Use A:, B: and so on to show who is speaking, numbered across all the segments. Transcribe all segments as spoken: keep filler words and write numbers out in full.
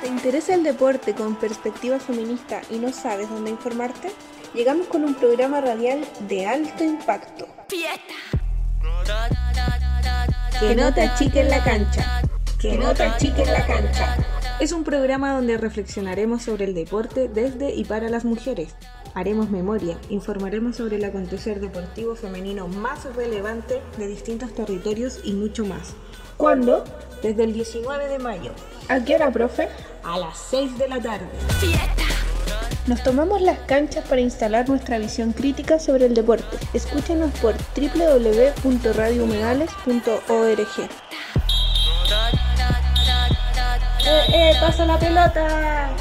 A: ¿Te interesa el deporte con perspectiva feminista y no sabes dónde informarte? Llegamos con un programa radial de alto impacto. ¡Fiesta! Que no te achiquen la cancha. Que no te achiquen la cancha.
B: Es un programa donde reflexionaremos sobre el deporte desde y para las mujeres. Haremos memoria, informaremos sobre el acontecer deportivo femenino más relevante de distintos territorios y mucho más.
A: ¿Cuándo?
B: Desde el diecinueve de mayo.
A: ¿A qué hora, profe?
B: A las seis de la tarde.
A: ¡Fiesta! Nos tomamos las canchas para instalar nuestra visión crítica sobre el deporte. Escúchanos por doble u doble u doble u punto radio humedales punto org. ¡Eh, eh! ¡Pasa la pelota!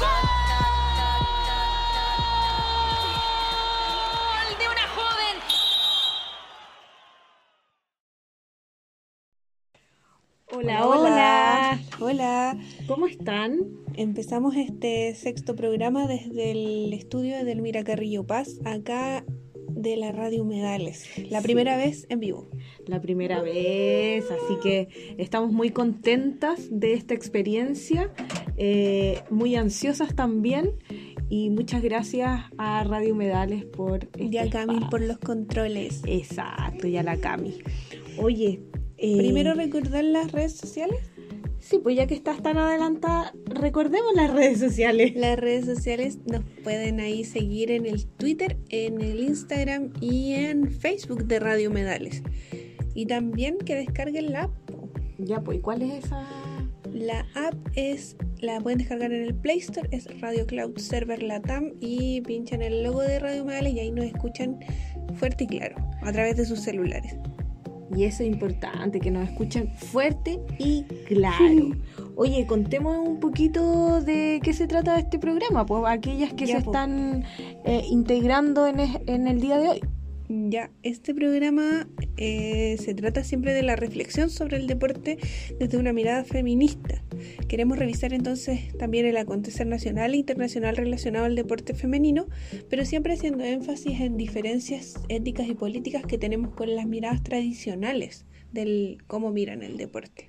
A: Hola, hola, hola.
B: ¿Cómo están?
A: Empezamos este sexto programa desde el estudio de Delmira Carrillo Paz, acá de la Radio Humedales. La
B: Sí.
A: primera vez en vivo.
B: La primera vez, así que estamos muy contentas de esta experiencia, eh, muy ansiosas también, y muchas gracias a Radio Humedales por este
A: Y a Cami
B: espacio.
A: por los controles.
B: Exacto, y a la Cami. Oye, eh,
A: Primero recordar las redes sociales.
B: sí, pues ya que estás tan adelantada, recordemos las redes sociales.
A: Las redes sociales nos pueden ahí seguir en el Twitter, en el Instagram y en Facebook de Radio Humedales. Y también que descarguen la app.
B: Ya, pues, ¿cuál es esa?
A: La app es, la pueden descargar en el Play Store, es Radio Cloud Server Latam, y pinchan el logo de Radio Humedales y ahí nos escuchan fuerte y claro, a través de sus celulares.
B: Y eso es importante, que nos escuchen fuerte y claro. Oye, contemos un poquito de qué se trata de este programa, pues aquellas que
A: Ya,
B: se
A: po.
B: están eh, integrando en, es- en el día de hoy.
A: Ya, este programa eh, se trata siempre de la reflexión sobre el deporte desde una mirada feminista. Queremos revisar entonces también el acontecer nacional e internacional relacionado al deporte femenino, pero siempre haciendo énfasis en diferencias éticas y políticas que tenemos con las miradas tradicionales del cómo miran el deporte.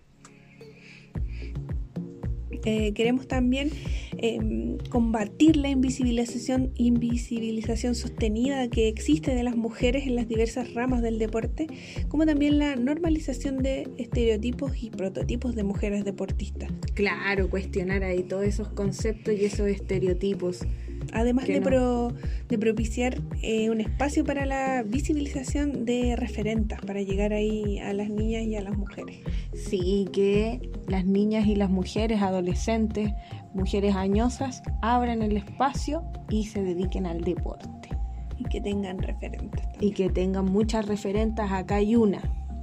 A: Eh, queremos también eh, combatir la invisibilización, invisibilización sostenida que existe de las mujeres en las diversas ramas del deporte, como también la normalización de estereotipos y prototipos de mujeres deportistas.
B: Claro, cuestionar ahí todos esos conceptos y esos estereotipos.
A: Además
B: Que
A: de,
B: no.
A: pro, de propiciar eh, un espacio para la visibilización de referentas, para llegar ahí a las niñas y a las mujeres.
B: Sí, que las niñas y las mujeres, adolescentes, mujeres añosas, abran el espacio y se dediquen al deporte.
A: Y que tengan referentes
B: Y
A: también.
B: que tengan muchas referentes, acá hay una.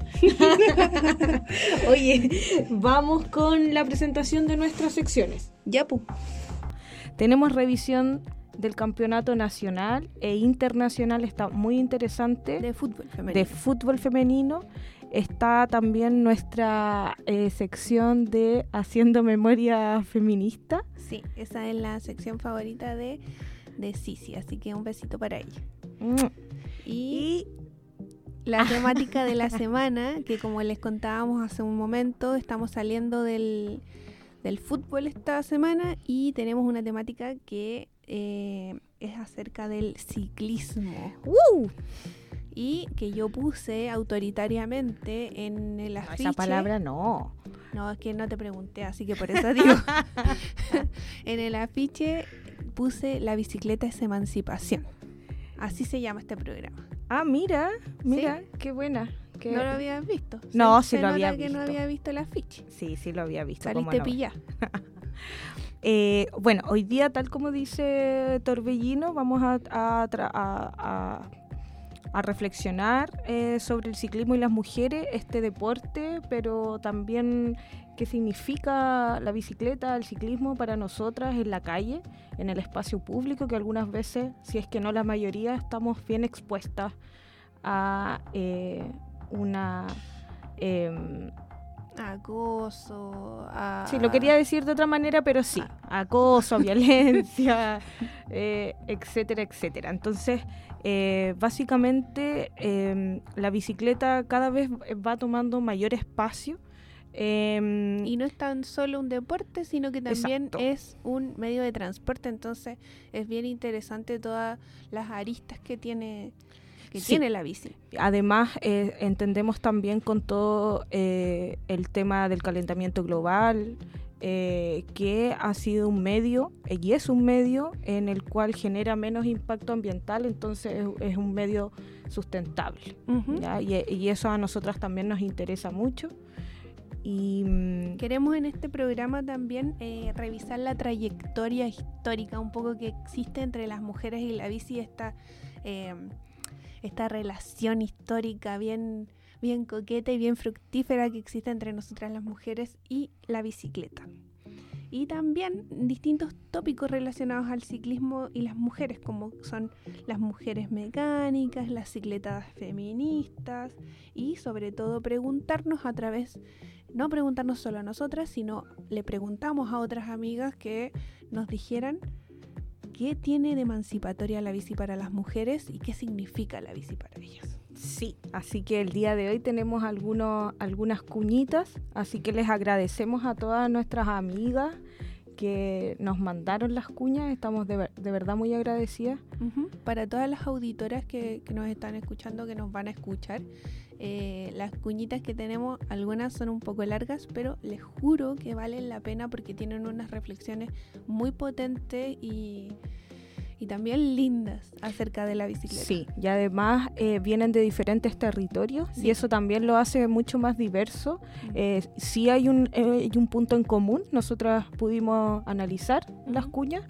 B: Oye, vamos con la presentación de nuestras secciones.
A: Ya, pues.
B: Tenemos revisión del campeonato nacional e internacional, está muy interesante,
A: De fútbol femenino.
B: de fútbol femenino. Está también nuestra eh, sección de Haciendo Memoria Feminista.
A: Sí, esa es la sección favorita de, de Sisi, así que un besito para ella.
B: Mm.
A: Y
B: Y
A: la temática de la semana, que como les contábamos hace un momento, estamos saliendo del, del fútbol esta semana y tenemos una temática que eh, es acerca del ciclismo.
B: ¡uh!
A: Y que yo puse autoritariamente en el
B: No,
A: afiche.
B: esa palabra no.
A: No, es que no te pregunté, así que por eso digo. En el afiche puse La bicicleta es emancipación. Así se llama este programa.
B: Ah, mira, mira, qué buena. Qué...
A: ¿No lo habías visto?
B: No,
A: Se-
B: sí
A: se
B: lo
A: nota
B: había
A: que
B: visto.
A: no había visto el afiche.
B: Sí, sí lo había visto. cómo
A: Saliste
B: no.
A: pillá.
B: Eh, bueno, hoy día, tal como dice Torbellino, vamos a, a, tra- a, a, a reflexionar eh, sobre el ciclismo y las mujeres, este deporte, pero también qué significa la bicicleta, el ciclismo para nosotras en la calle, en el espacio público, que algunas veces, si es que no la mayoría, estamos bien expuestas a eh, una... Eh,
A: Acoso. A...
B: Sí, lo quería decir de otra manera, pero sí, acoso, violencia, eh, etcétera, etcétera. Entonces, eh, básicamente, eh, la bicicleta cada vez va tomando mayor espacio Eh,
A: y no es tan solo un deporte, sino que también
B: exacto.
A: es un medio de transporte, entonces es bien interesante todas las aristas que tiene que
B: Sí.
A: tiene la bici.
B: Además, eh, entendemos también con todo eh, el tema del calentamiento global, eh, que ha sido un medio, y es un medio en el cual genera menos impacto ambiental, entonces es, es un medio sustentable.
A: Uh-huh.
B: ¿Ya? Y, y eso a nosotras también nos interesa mucho. Y mm,
A: queremos en este programa también eh, revisar la trayectoria histórica un poco que existe entre las mujeres y la bici, esta, eh, esta relación histórica bien, bien coqueta y bien fructífera que existe entre nosotras las mujeres y la bicicleta. Y también distintos tópicos relacionados al ciclismo y las mujeres, como son las mujeres mecánicas, las cicletas feministas y sobre todo preguntarnos a través, no preguntarnos solo a nosotras, sino le preguntamos a otras amigas que nos dijeran qué tiene de emancipatoria la bici para las mujeres y qué significa la bici para ellas.
B: Sí, así que el día de hoy tenemos algunos, algunas cuñitas, así que les agradecemos a todas nuestras amigas que nos mandaron las cuñas, estamos de, ver, de verdad muy agradecidas.
A: Uh-huh. Para todas las auditoras que, que nos están escuchando, que nos van a escuchar, eh, las cuñitas que tenemos, algunas son un poco largas, pero les juro que valen la pena porque tienen unas reflexiones muy potentes y... y también lindas acerca de la bicicleta.
B: Sí, y además eh, vienen de diferentes territorios, sí. Y eso también lo hace mucho más diverso. Uh-huh. Eh, sí hay un, eh, hay un punto en común, nosotras pudimos analizar uh-huh. las cuñas,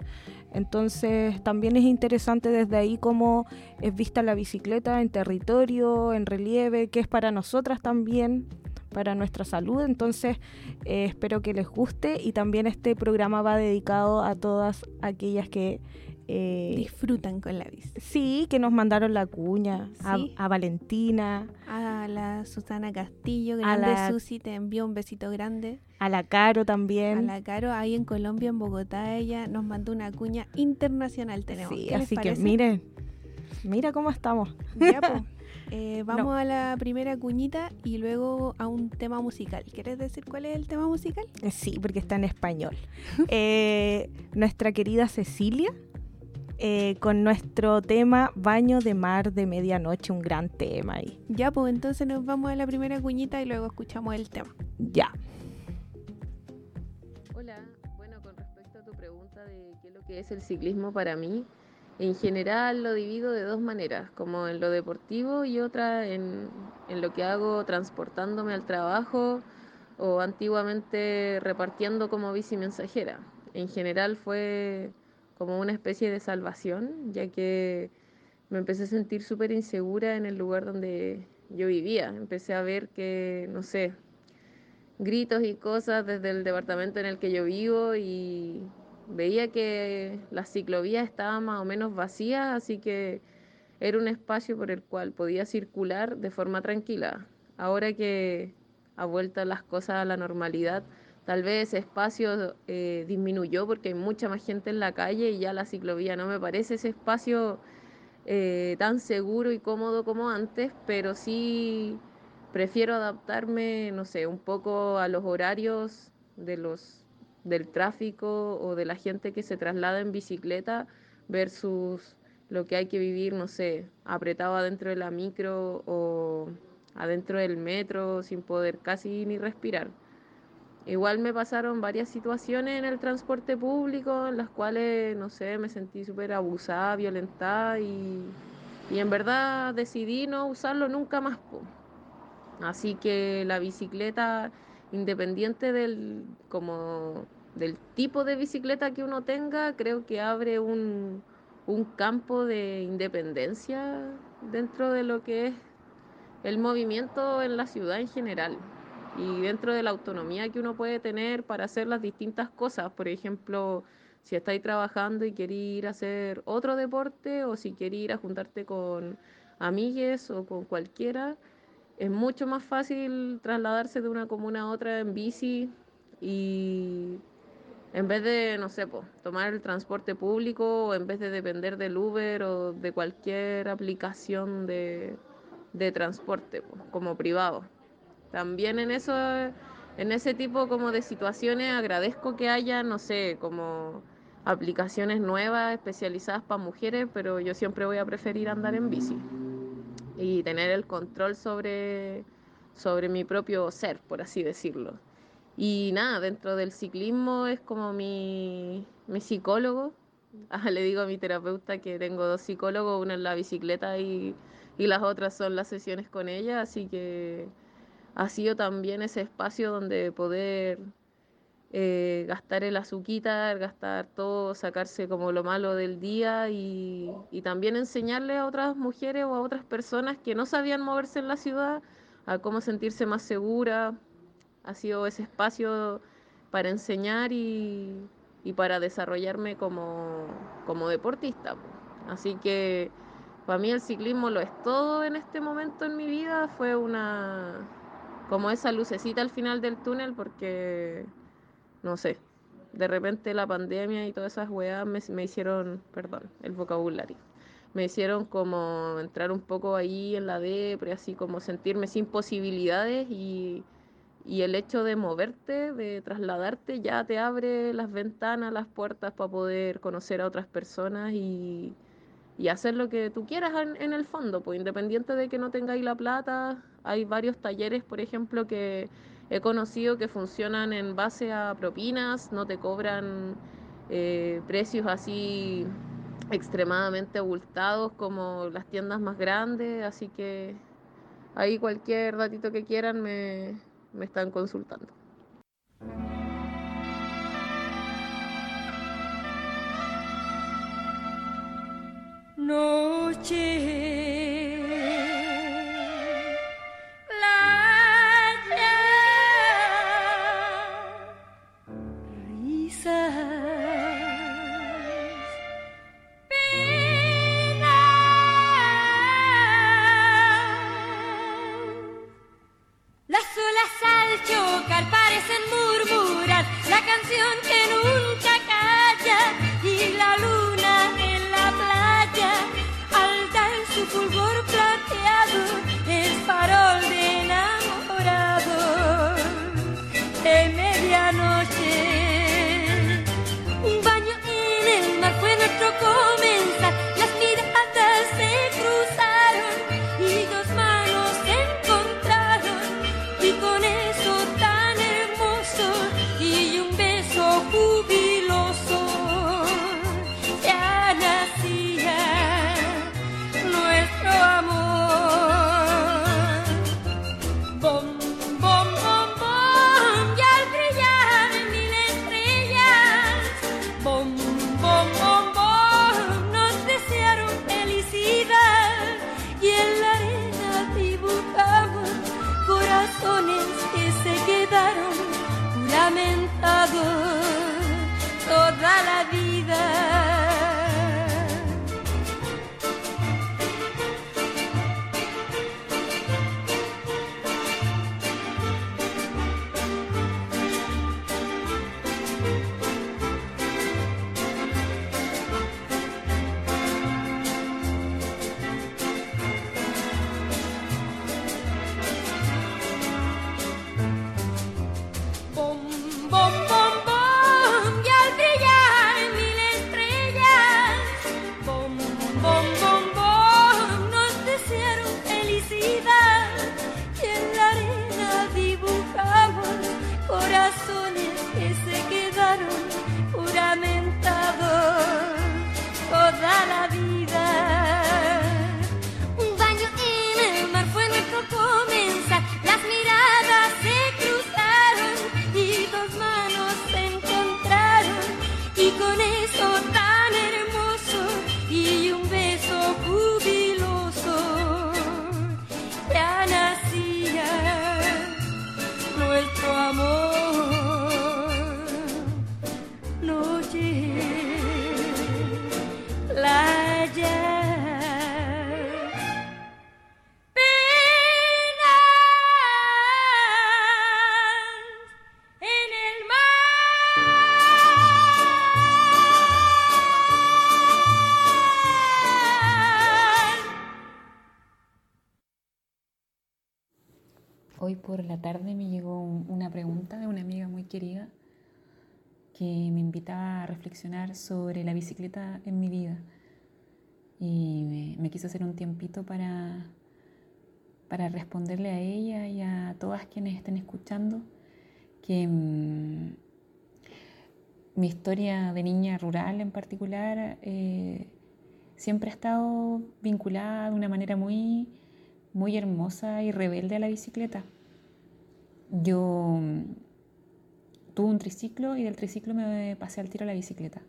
B: entonces también es interesante desde ahí cómo es vista la bicicleta en territorio, en relieve, que es para nosotras también, para nuestra salud, entonces eh, espero que les guste y también este programa va dedicado a todas aquellas que
A: Eh, disfrutan con la bici.
B: Sí, que nos mandaron la cuña, sí. a, a Valentina,
A: a la Susana Castillo, grande a la, Susi, te envió un besito grande.
B: A la Caro también.
A: A la Caro, ahí en Colombia, en Bogotá, ella nos mandó una cuña internacional, tenemos.
B: Sí, así que miren, mira cómo estamos.
A: Ya, pues. Eh, vamos no. a la primera cuñita y luego a un tema musical. ¿Quieres decir cuál es el tema musical?
B: Sí, porque está en español. eh, nuestra querida Cecilia, Eh, con nuestro tema Baño de Mar de Medianoche, un gran tema ahí.
A: Ya, pues entonces nos vamos a la primera cuñita y luego escuchamos el tema.
B: Ya.
C: Hola, bueno, con respecto a tu pregunta de qué es lo que es el ciclismo para mí, en general lo divido de dos maneras, como en lo deportivo y otra en, en lo que hago transportándome al trabajo o antiguamente repartiendo como bici mensajera. En general fue como una especie de salvación, ya que me empecé a sentir súper insegura en el lugar donde yo vivía. Empecé a ver que, no sé, gritos y cosas desde el departamento en el que yo vivo y veía que las ciclovías estaban más o menos vacías, así que era un espacio por el cual podía circular de forma tranquila. Ahora que ha vuelto las cosas a la normalidad, tal vez ese espacio eh, disminuyó porque hay mucha más gente en la calle y ya la ciclovía no me parece ese espacio eh, tan seguro y cómodo como antes, pero sí prefiero adaptarme, no sé, un poco a los horarios de los, del tráfico o de la gente que se traslada en bicicleta versus lo que hay que vivir, no sé, apretado adentro de la micro o adentro del metro sin poder casi ni respirar. Igual me pasaron varias situaciones en el transporte público en las cuales, no sé, me sentí súper abusada, violentada y, y en verdad decidí no usarlo nunca más. Po. Así que la bicicleta, independiente del, como, del tipo de bicicleta que uno tenga, creo que abre un, un campo de independencia dentro de lo que es el movimiento en la ciudad en general y dentro de la autonomía que uno puede tener para hacer las distintas cosas. Por ejemplo, si estáis trabajando y queréis ir a hacer otro deporte o si queréis ir a juntarte con amigues o con cualquiera, es mucho más fácil trasladarse de una comuna a otra en bici y en vez de, no sé, po, tomar el transporte público o en vez de depender del Uber o de cualquier aplicación de, de transporte po, como privado. También en eso en ese tipo como de situaciones agradezco que haya, no sé, como aplicaciones nuevas especializadas para mujeres, pero yo siempre voy a preferir andar en bici y tener el control sobre, sobre mi propio ser, por así decirlo. Y nada, dentro del ciclismo es como mi, mi psicólogo. Ah, le digo a mi terapeuta que tengo dos psicólogos, uno en la bicicleta y, y las otras son las sesiones con ella, así que ha sido también ese espacio donde poder eh, gastar el azuquita, gastar todo, sacarse como lo malo del día y, y también enseñarle a otras mujeres o a otras personas que no sabían moverse en la ciudad a cómo sentirse más segura. Ha sido ese espacio para enseñar y, y para desarrollarme como, como deportista. Así que para mí el ciclismo lo es todo en este momento en mi vida. Fue una como esa lucecita al final del túnel porque, no sé, de repente la pandemia y todas esas weas me, me hicieron, perdón, el vocabulario, me hicieron como entrar un poco ahí en la depre, así como sentirme sin posibilidades y, y el hecho de moverte, de trasladarte, ya te abre las ventanas, las puertas para poder conocer a otras personas y, y hacer lo que tú quieras en, en el fondo, pues independiente de que no tengáis la plata, hay varios talleres, por ejemplo, que he conocido que funcionan en base a propinas, no te cobran eh, precios así extremadamente abultados como las tiendas más grandes, así que ahí cualquier datito que quieran me, me están consultando.
D: Noche, playa, risas, penas, las olas al chocar parecen murmurar la canción que nunca calla y la luna en la playa al dar su fulgor plateado es farol de enamorado de medianoche. Un baño en el mar fue nuestro comenzar, las miradas se cruzaron y dos manos se encontraron y con eso tan hermoso y un beso jubiloso ya nacía nuestro amor. Bom, bom, bom, bom, y al brillar mil estrellas, bom, bom, bom, bom, nos desearon felicidad y en la arena dibujamos corazones que se quedaron juramentados toda la vida. Bom, bom, bom, bom.
E: la tarde me llegó un- una pregunta de una amiga muy querida que me invitaba a reflexionar sobre la bicicleta en mi vida. Y me, me quise hacer un tiempito para, para responderle a ella y a todas quienes estén escuchando que mm, mi historia de niña rural en particular eh, siempre ha estado vinculada de una manera muy, muy hermosa y rebelde a la bicicleta. Yo mm, tuve un triciclo y del triciclo me pasé al tiro a la bicicleta.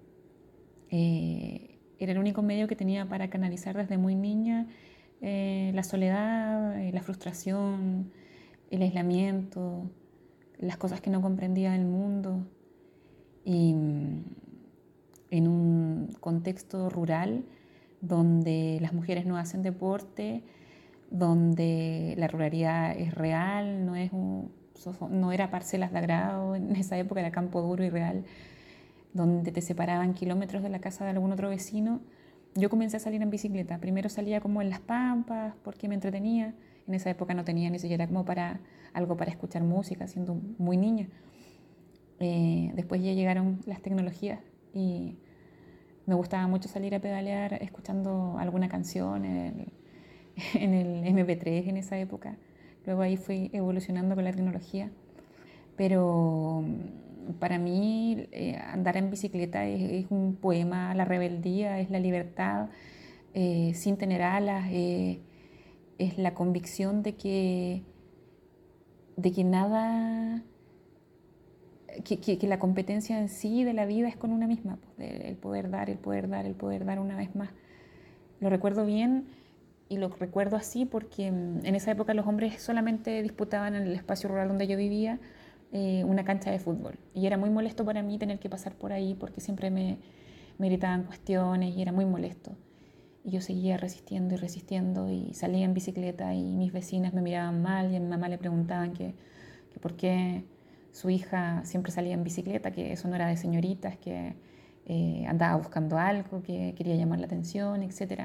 E: Eh, era el único medio que tenía para canalizar desde muy niña eh, la soledad, eh, la frustración, el aislamiento, las cosas que no comprendía del mundo. Y mm, en un contexto rural donde las mujeres no hacen deporte, donde la ruralidad es real, no, es un, no era parcelas de agrado, en esa época era campo duro y real, donde te separaban kilómetros de la casa de algún otro vecino, yo comencé a salir en bicicleta. Primero salía como en las pampas porque me entretenía. En esa época no tenía ni siquiera como para algo para escuchar música, siendo muy niña. Eh, después ya llegaron las tecnologías y me gustaba mucho salir a pedalear escuchando alguna canción en el, en el eme pe tres en esa época. Luego ahí fui evolucionando con la tecnología. Pero para mí eh, andar en bicicleta es, es un poema a la rebeldía, es la libertad eh, sin tener alas, eh, es la convicción de que, de que nada, que, que, que la competencia en sí de la vida es con una misma, pues, de, el poder dar, el poder dar, el poder dar una vez más. Lo recuerdo bien y lo recuerdo así porque en esa época los hombres solamente disputaban en el espacio rural donde yo vivía eh, una cancha de fútbol. Y era muy molesto para mí tener que pasar por ahí porque siempre me, me gritaban cuestiones y era muy molesto. Y yo seguía resistiendo y resistiendo y salía en bicicleta y mis vecinas me miraban mal y a mi mamá le preguntaban que, que por qué su hija siempre salía en bicicleta, que eso no era de señoritas, que eh, andaba buscando algo, que quería llamar la atención, etcétera.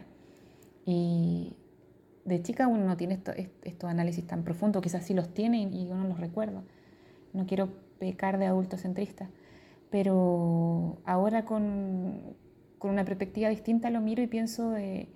E: Y de chica uno no tiene esto, estos análisis tan profundos, quizás sí los tiene y yo no los recuerdo. No quiero pecar de adultocentrista, pero ahora con, con una perspectiva distinta lo miro y pienso de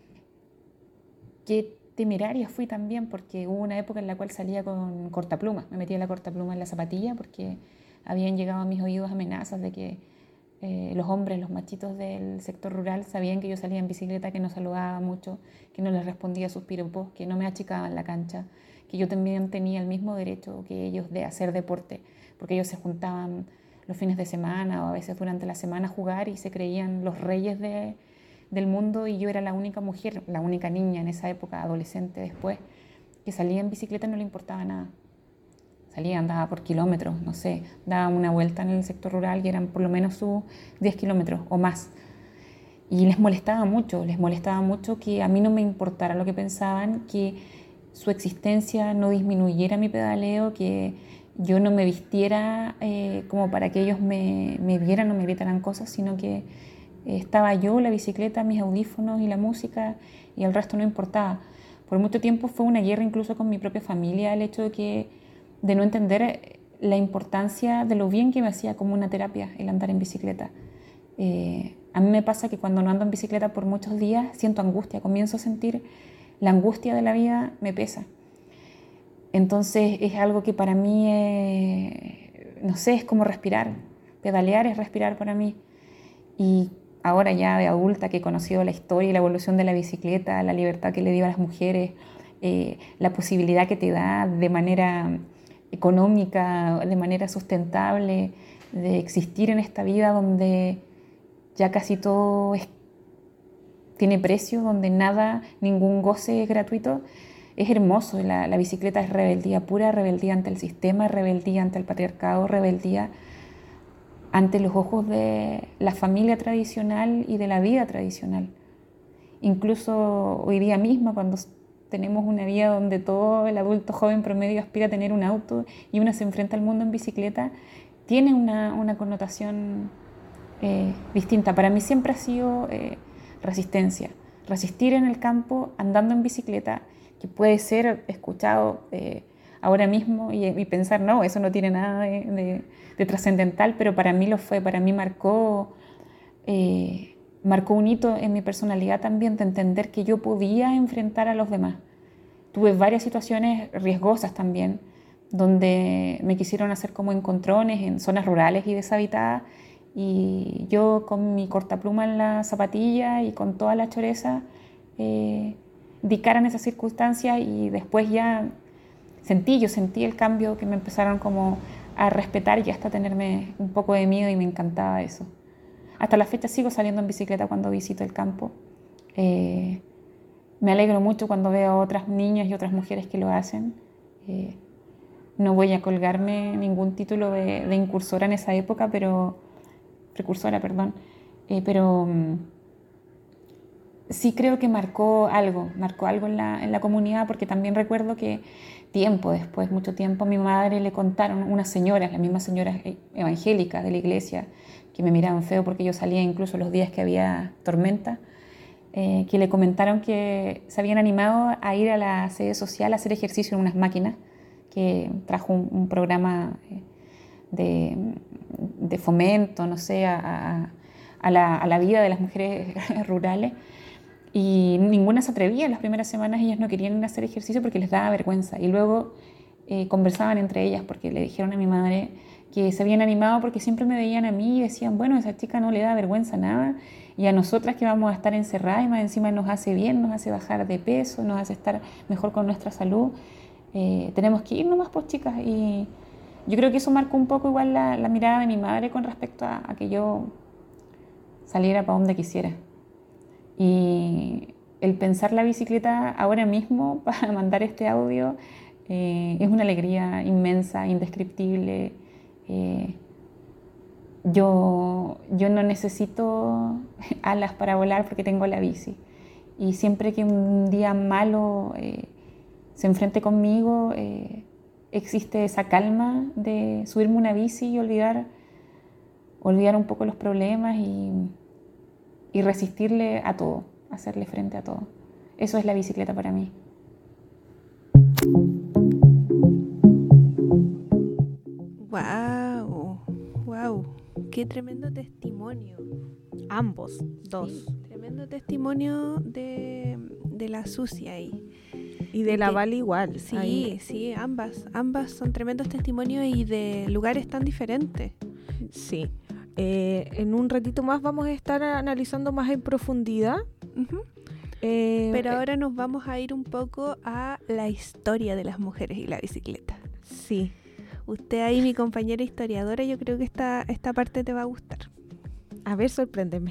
E: qué temeraria fui también, porque hubo una época en la cual salía con cortapluma, me metía la cortapluma en la zapatilla porque habían llegado a mis oídos amenazas de que eh, los hombres, los machitos del sector rural sabían que yo salía en bicicleta, que no saludaba mucho, que no les respondía a sus piropos, que no me achicaban la cancha, que yo también tenía el mismo derecho que ellos de hacer deporte, porque ellos se juntaban los fines de semana o a veces durante la semana a jugar y se creían los reyes de, del mundo y yo era la única mujer, la única niña en esa época, adolescente después, que salía en bicicleta y no le importaba nada. Salía, andaba por kilómetros, no sé, daba una vuelta en el sector rural y eran por lo menos sus diez kilómetros o más. Y les molestaba mucho, les molestaba mucho que a mí no me importara lo que pensaban, que su existencia no disminuyera mi pedaleo, que yo no me vistiera eh, como para que ellos me, me vieran o me gritaran cosas, sino que eh, estaba yo, la bicicleta, mis audífonos y la música y el resto no importaba. Por mucho tiempo fue una guerra incluso con mi propia familia el hecho de, que, de no entender la importancia de lo bien que me hacía como una terapia el andar en bicicleta. Eh, a mí me pasa que cuando no ando en bicicleta por muchos días siento angustia, comienzo a sentir la angustia de la vida, me pesa. Entonces es algo que para mí, eh, no sé, es como respirar. Pedalear es respirar para mí. Y ahora ya de adulta que he conocido la historia y la evolución de la bicicleta, la libertad que le dio a las mujeres, eh, la posibilidad que te da de manera económica, de manera sustentable, de existir en esta vida donde ya casi todo es, tiene precio, donde nada, ningún goce es gratuito. Es hermoso, la, la bicicleta es rebeldía pura, rebeldía ante el sistema, rebeldía ante el patriarcado, rebeldía ante los ojos de la familia tradicional y de la vida tradicional. Incluso hoy día mismo, cuando tenemos una vida donde todo el adulto joven promedio aspira a tener un auto y uno se enfrenta al mundo en bicicleta, tiene una, una connotación eh, distinta. Para mí siempre ha sido eh, resistencia, resistir en el campo andando en bicicleta, que puede ser escuchado eh, ahora mismo y, y pensar, no, eso no tiene nada de, de, de trascendental, pero para mí lo fue, para mí marcó, eh, marcó un hito en mi personalidad también de entender que yo podía enfrentar a los demás. Tuve varias situaciones riesgosas también, donde me quisieron hacer como encontrones en zonas rurales y deshabitadas, y yo con mi cortapluma en la zapatilla y con toda la choreza eh, di cara en esas circunstancias, y después ya sentí, yo sentí el cambio, que me empezaron como a respetar y hasta tenerme un poco de miedo, y me encantaba eso. Hasta la fecha sigo saliendo en bicicleta cuando visito el campo. Eh, me alegro mucho cuando veo a otras niñas y otras mujeres que lo hacen. Eh, no voy a colgarme ningún título de, de incursora en esa época, pero precursora, perdón, eh, pero um, sí creo que marcó algo, marcó algo en la, en la comunidad, porque también recuerdo que tiempo después, mucho tiempo, a mi madre le contaron unas señoras, las mismas señoras evangélicas de la iglesia, que me miraban feo porque yo salía incluso los días que había tormenta, eh, que le comentaron que se habían animado a ir a la sede social a hacer ejercicio en unas máquinas, que trajo un, un programa de, de fomento, no sé, a, a, a, la, a la vida de las mujeres rurales, y ninguna se atrevía. En las primeras semanas ellas no querían ir a hacer ejercicio porque les daba vergüenza, y luego eh, conversaban entre ellas porque le dijeron a mi madre que se habían animado porque siempre me veían a mí y decían, bueno, a esa chica no le da vergüenza nada, y a nosotras que vamos a estar encerradas y más encima nos hace bien, nos hace bajar de peso, nos hace estar mejor con nuestra salud, eh, tenemos que ir nomás, pues chicas. Y yo creo que eso marcó un poco igual la, la mirada de mi madre con respecto a, a que yo saliera para donde quisiera. Y el pensar la bicicleta ahora mismo para mandar este audio eh, es una alegría inmensa, indescriptible. Eh, yo, yo no necesito alas para volar porque tengo la bici. Y siempre que un día malo eh, se enfrente conmigo, eh, existe esa calma de subirme una bici y olvidar, olvidar un poco los problemas y, y resistirle a todo, hacerle frente a todo. Eso es la bicicleta para mí.
A: Wow, wow, qué tremendo testimonio.
B: Ambos, dos.
A: Sí, tremendo testimonio de, de la Susi ahí.
B: Y de la
A: que,
B: Vale igual.
A: Sí,
B: ahí.
A: sí, ambas, ambas son tremendos testimonios y de lugares tan diferentes.
B: Sí. Eh, en un ratito más vamos a estar analizando más en profundidad.
A: Uh-huh.
B: Eh,
A: Pero ahora nos vamos a ir un poco a la historia de las mujeres y la bicicleta.
B: Sí.
A: Usted ahí, mi compañera historiadora, yo creo que esta, esta parte te va a gustar.
B: A ver, sorpréndeme.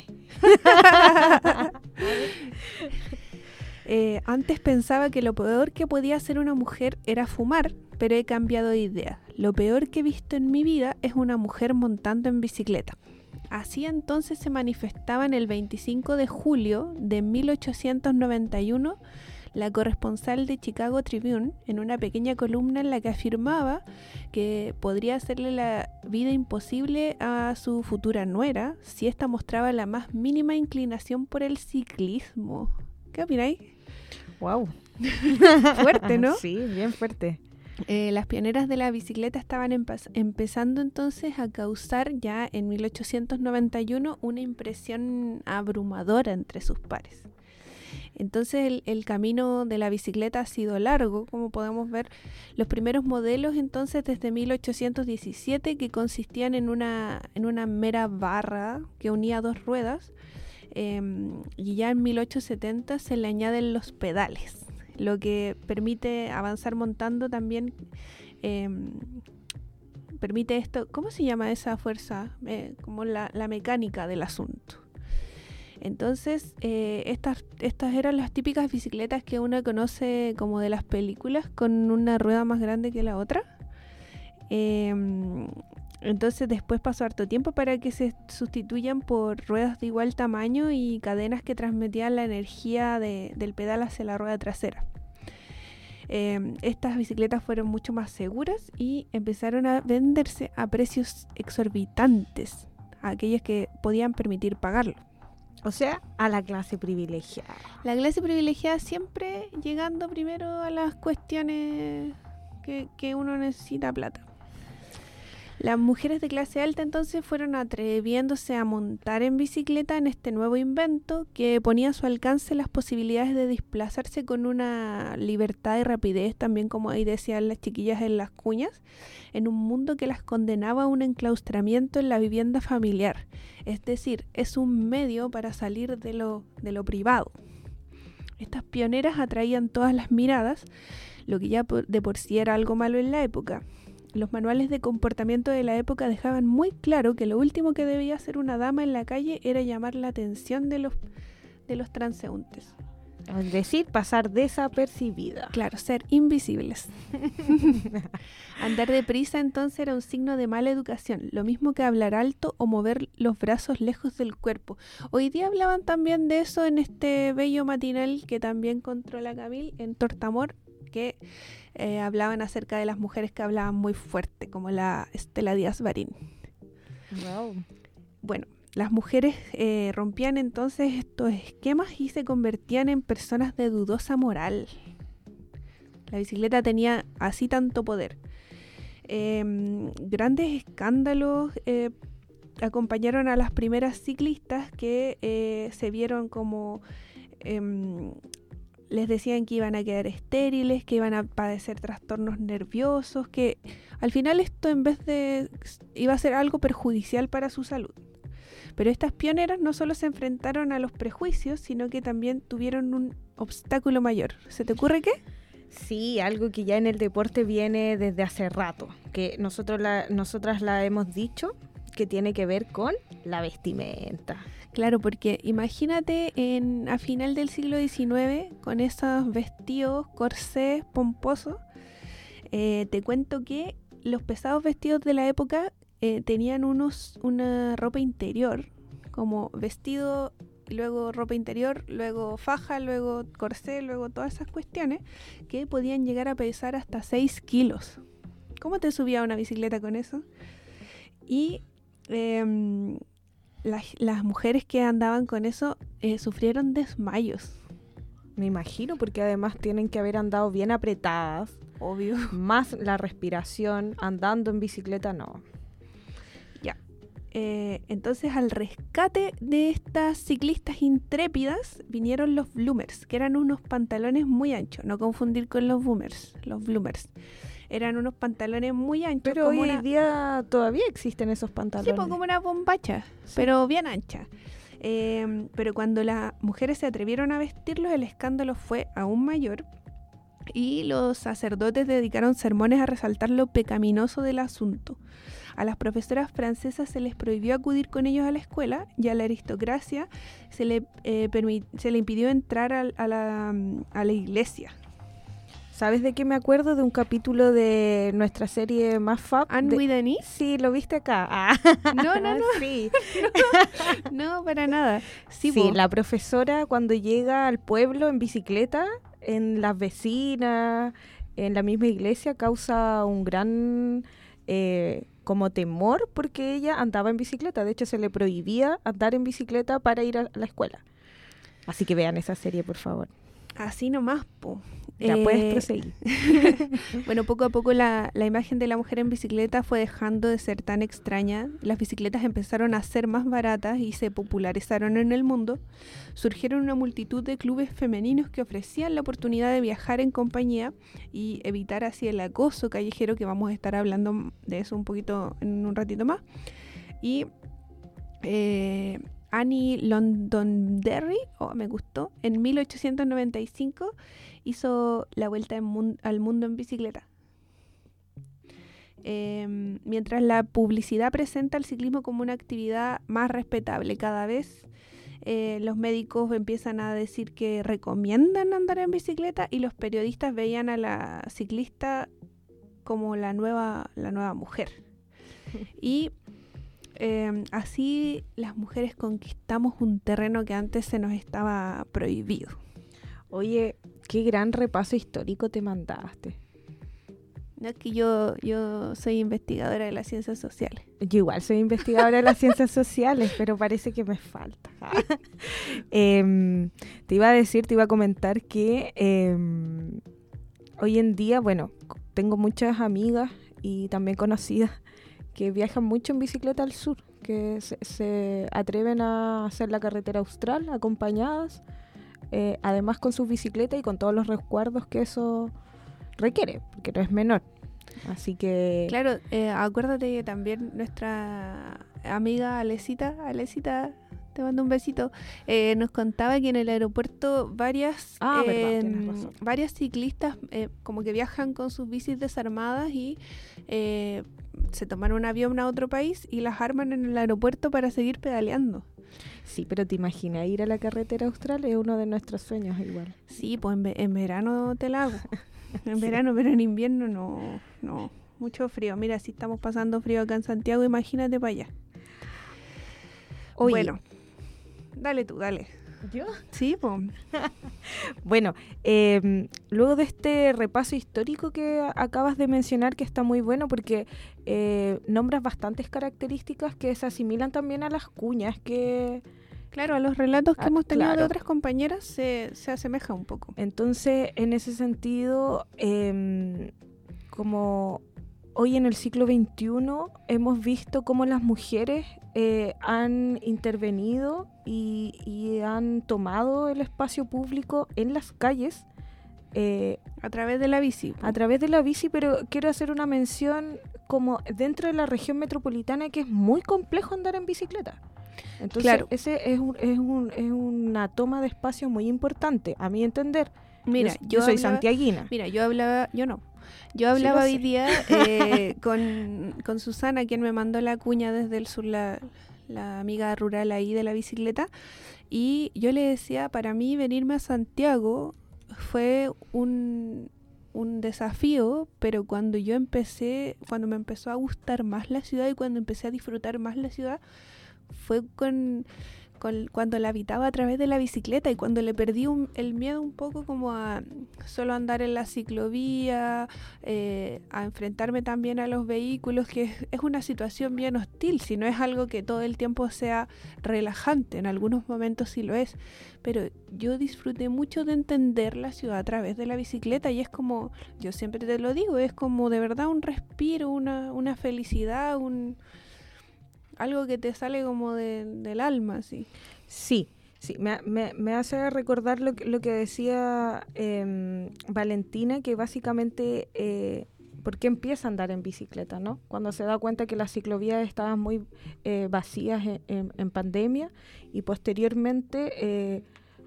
A: eh, antes pensaba que lo peor que podía hacer una mujer era fumar, pero he cambiado de idea. Lo peor que he visto en mi vida es una mujer montando en bicicleta. Así entonces se manifestaba en el veinticinco de julio de mil ochocientos noventa y uno la corresponsal de Chicago Tribune en una pequeña columna en la que afirmaba que podría hacerle la vida imposible a su futura nuera si ésta mostraba la más mínima inclinación por el ciclismo. ¿Qué opináis?
B: Wow.
A: Fuerte, ¿no?
B: Sí, bien fuerte.
A: Eh, las pioneras de la bicicleta estaban empe- empezando entonces a causar ya en mil ochocientos noventa y uno una impresión abrumadora entre sus pares. Entonces el, el camino de la bicicleta ha sido largo, como podemos ver. Los primeros modelos entonces desde mil ochocientos diecisiete, que consistían en una, en una mera barra que unía dos ruedas, eh, y ya en mil ochocientos setenta se le añaden los pedales, lo que permite avanzar montando también. Eh, permite esto, ¿cómo se llama esa fuerza? Eh, como la, la mecánica del asunto. Entonces, eh, estas, estas eran las típicas bicicletas que uno conoce como de las películas, con una rueda más grande que la otra. Eh, entonces, después pasó harto tiempo para que se sustituyan por ruedas de igual tamaño y cadenas que transmitían la energía de, del pedal hacia la rueda trasera. Eh, estas bicicletas fueron mucho más seguras y empezaron a venderse a precios exorbitantes a aquellos que podían permitir pagarlo.
B: O sea, a la clase privilegiada.
A: La clase privilegiada siempre llegando primero a las cuestiones que, que uno necesita plata. Las mujeres de clase alta entonces fueron atreviéndose a montar en bicicleta en este nuevo invento que ponía a su alcance las posibilidades de desplazarse con una libertad y rapidez, también como ahí decían las chiquillas en las cuñas, en un mundo que las condenaba a un enclaustramiento en la vivienda familiar. Es decir, es un medio para salir de lo, de lo privado. Estas pioneras atraían todas las miradas, lo que ya por, de por sí era algo malo en la época. Los manuales de comportamiento de la época dejaban muy claro que lo último que debía hacer una dama en la calle era llamar la atención de los, de los transeúntes.
B: Es decir, pasar desapercibida.
A: Claro, ser invisibles. Andar deprisa entonces era un signo de mala educación, lo mismo que hablar alto o mover los brazos lejos del cuerpo. Hoy día hablaban también de eso en este bello matinal que también controla Camil en Tortamor, que eh, hablaban acerca de las mujeres que hablaban muy fuerte, como la Estela Díaz Barín.
B: Wow.
A: Bueno, las mujeres eh, rompían entonces estos esquemas y se convertían en personas de dudosa moral. La bicicleta tenía así tanto poder. Eh, grandes escándalos eh, acompañaron a las primeras ciclistas que eh, se vieron como... Eh, les decían que iban a quedar estériles, que iban a padecer trastornos nerviosos, que al final esto en vez de iba a ser algo perjudicial para su salud. Pero estas pioneras no solo se enfrentaron a los prejuicios, sino que también tuvieron un obstáculo mayor. ¿Se te ocurre qué?
B: Sí, algo que ya en el deporte viene desde hace rato, que nosotros la, nosotras la hemos dicho, que tiene que ver con la vestimenta.
A: Claro, porque imagínate en, a final del siglo diecinueve, con esos vestidos, corsés, pomposos, eh, te cuento que los pesados vestidos de la época eh, tenían unos una ropa interior, como vestido, luego ropa interior, luego faja, luego corsé, luego todas esas cuestiones, que podían llegar a pesar hasta seis kilos. ¿Cómo te subía a una bicicleta con eso? Y... Eh, Las, las mujeres que andaban con eso eh, sufrieron desmayos.
B: Me imagino, porque además tienen que haber andado bien apretadas.
A: Obvio.
B: Más la respiración, andando en bicicleta, no.
A: Ya. Eh, entonces, al rescate de estas ciclistas intrépidas vinieron los bloomers, que eran unos pantalones muy anchos. No confundir con los boomers, los bloomers. Eran unos pantalones muy anchos.
B: Pero
A: como
B: hoy
A: una...
B: día todavía existen esos pantalones.
A: Sí, pues como una bombacha, sí, pero bien ancha. Eh, pero cuando las mujeres se atrevieron a vestirlos, el escándalo fue aún mayor y los sacerdotes dedicaron sermones a resaltar lo pecaminoso del asunto. A las profesoras francesas se les prohibió acudir con ellos a la escuela y a la aristocracia se le, eh, permit- se le impidió entrar a, a, la, a la iglesia.
B: ¿Sabes de qué me acuerdo? De un capítulo de nuestra serie más fab.
A: ¿Anne
B: de...
A: with an E?
B: Sí, ¿lo viste acá? Ah.
A: No, no, no.
B: Sí.
A: no, no, para nada. Sí,
B: sí,
A: po.
B: La profesora cuando llega al pueblo en bicicleta, en las vecinas, en la misma iglesia, causa un gran eh, como temor porque ella andaba en bicicleta. De hecho, se le prohibía andar en bicicleta para ir a la escuela. Así que vean esa serie, por favor.
A: Así nomás, po.
B: Ya
A: eh,
B: puedes proseguir.
A: Bueno, poco a poco la, la imagen de la mujer en bicicleta fue dejando de ser tan extraña. Las bicicletas empezaron a ser más baratas y se popularizaron en el mundo. Surgieron una multitud de clubes femeninos que ofrecían la oportunidad de viajar en compañía y evitar así el acoso callejero, que vamos a estar hablando de eso un poquito en un ratito más. Y... Eh, Annie Londonderry, oh, me gustó, en mil ochocientos noventa y cinco hizo la vuelta en mun- al mundo en bicicleta. Eh, mientras la publicidad presenta el ciclismo como una actividad más respetable, cada vez eh, los médicos empiezan a decir que recomiendan andar en bicicleta y los periodistas veían a la ciclista como la nueva, la nueva mujer. Y Eh, así las mujeres conquistamos un terreno que antes se nos estaba prohibido.
B: Oye, qué gran repaso histórico te mandaste.
A: No es que yo, yo soy investigadora de las ciencias sociales.
B: Yo igual soy investigadora de las ciencias sociales, pero parece que me falta. eh, te iba a decir, te iba a comentar que eh, hoy en día, bueno, tengo muchas amigas y también conocidas que viajan mucho en bicicleta al sur, que se, se atreven a hacer la carretera austral acompañadas, eh, además con sus bicicletas y con todos los resguardos que eso requiere, porque no es menor. Así que...
A: Claro, eh, acuérdate que también nuestra amiga Alecita, Alecita, te mando un besito, eh, nos contaba que en el aeropuerto varias,
B: Ah,
A: eh,
B: verdad, tienes razón.
A: varias ciclistas eh, como que viajan con sus bicis desarmadas y eh, se toman un avión a otro país y las arman en el aeropuerto para seguir pedaleando.
B: Sí, pero te imaginas, ir a la carretera austral es uno de nuestros sueños igual.
A: Sí, pues en, ve- en verano te la hago. En
B: Sí.
A: verano, pero en invierno no, no, mucho frío. Mira, si estamos pasando frío acá en Santiago, imagínate para allá.
B: Oye,
A: Bueno, dale tú, dale.
B: ¿yo?
A: Sí, pues.
B: Bueno, eh, luego de este repaso histórico que a- acabas de mencionar, que está muy bueno porque eh, nombras bastantes características que se asimilan también a las cuñas, que
A: Claro, a los relatos que
B: Ah,
A: hemos tenido de
B: claro.
A: otras compañeras se, se asemeja un poco.
B: entonces en ese sentido, em, como hoy en el siglo veintiuno hemos visto cómo las mujeres eh, han intervenido y, y han tomado el espacio público en las calles, eh,
A: A través de la bici. po.
B: a través de la bici, pero quiero hacer una mención como dentro de la región metropolitana, que es muy complejo andar en bicicleta. Entonces,
A: Claro.
B: ese es, un, es, un, es una toma de espacio muy importante, a mi entender.
A: Mira,
B: yo,
A: yo,
B: yo soy
A: hablaba-
B: santiaguina.
A: Mira, yo hablaba, yo no. Yo
B: Sí,
A: hablaba
B: lo
A: hoy
B: sé.
A: día eh, con, con Susana, quien me mandó la cuña desde el sur, la, la amiga rural ahí de la bicicleta, y yo le decía, para mí venirme a Santiago fue un, un desafío, pero cuando yo empecé, cuando me empezó a gustar más la ciudad y cuando empecé a disfrutar más la ciudad, fue con, con cuando la habitaba a través de la bicicleta y cuando le perdí un- el miedo un poco como a solo andar en la ciclovía, eh, a enfrentarme también a los vehículos, que es, es una situación bien hostil, si no es algo que todo el tiempo sea relajante, en algunos momentos sí lo es, pero yo disfruté mucho de entender la ciudad a través de la bicicleta y es como, yo siempre te lo digo, es como de verdad un respiro, una, una felicidad, un... algo que te sale como de- del alma, así.
B: Sí, sí, me, me, me hace recordar lo que, lo que decía em, Valentina, que básicamente, eh, ¿por qué empieza a andar en bicicleta, no? Cuando se da cuenta que las ciclovías estaban muy eh, vacías en, en- en pandemia y posteriormente eh,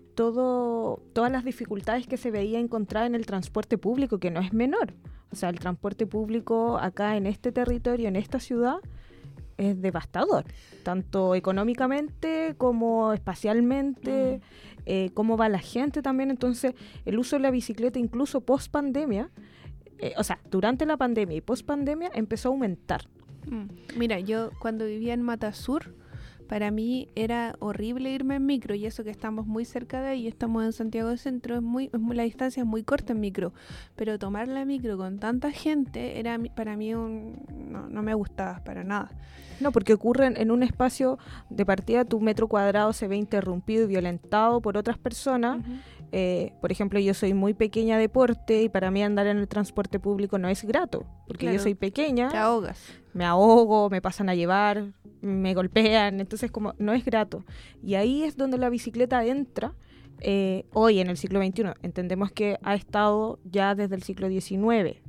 B: todo, todas las dificultades que se veía encontrar en el transporte público, que no es menor. O sea, el transporte público acá en este territorio, en esta ciudad, es devastador, tanto económicamente como espacialmente,
A: Mm.
B: eh, cómo va la gente también. Entonces, el uso de la bicicleta, incluso post pandemia, eh, o sea, durante la pandemia y post pandemia, empezó a aumentar.
A: Mm. Mira, yo cuando vivía en Matasur, para mí era horrible irme en micro, y eso que estamos muy cerca de ahí, estamos en Santiago del Centro, es muy, es muy- la distancia es muy corta en micro, pero tomar la micro con tanta gente era mi- para mí un... no, no me gustaba para nada.
B: No, porque ocurre en, en un espacio de partida, tu metro cuadrado se ve interrumpido y violentado por otras personas.
A: Ujú.
B: Eh, por ejemplo, yo soy muy pequeña de porte y para mí andar en el transporte público no es grato, porque
A: Claro,
B: yo soy pequeña.
A: Te ahogas.
B: Me ahogo, me pasan a llevar, me golpean, entonces como no es grato. Y ahí es donde la bicicleta entra, eh, hoy en el siglo veintiuno. Entendemos que ha estado ya desde el siglo diecinueve,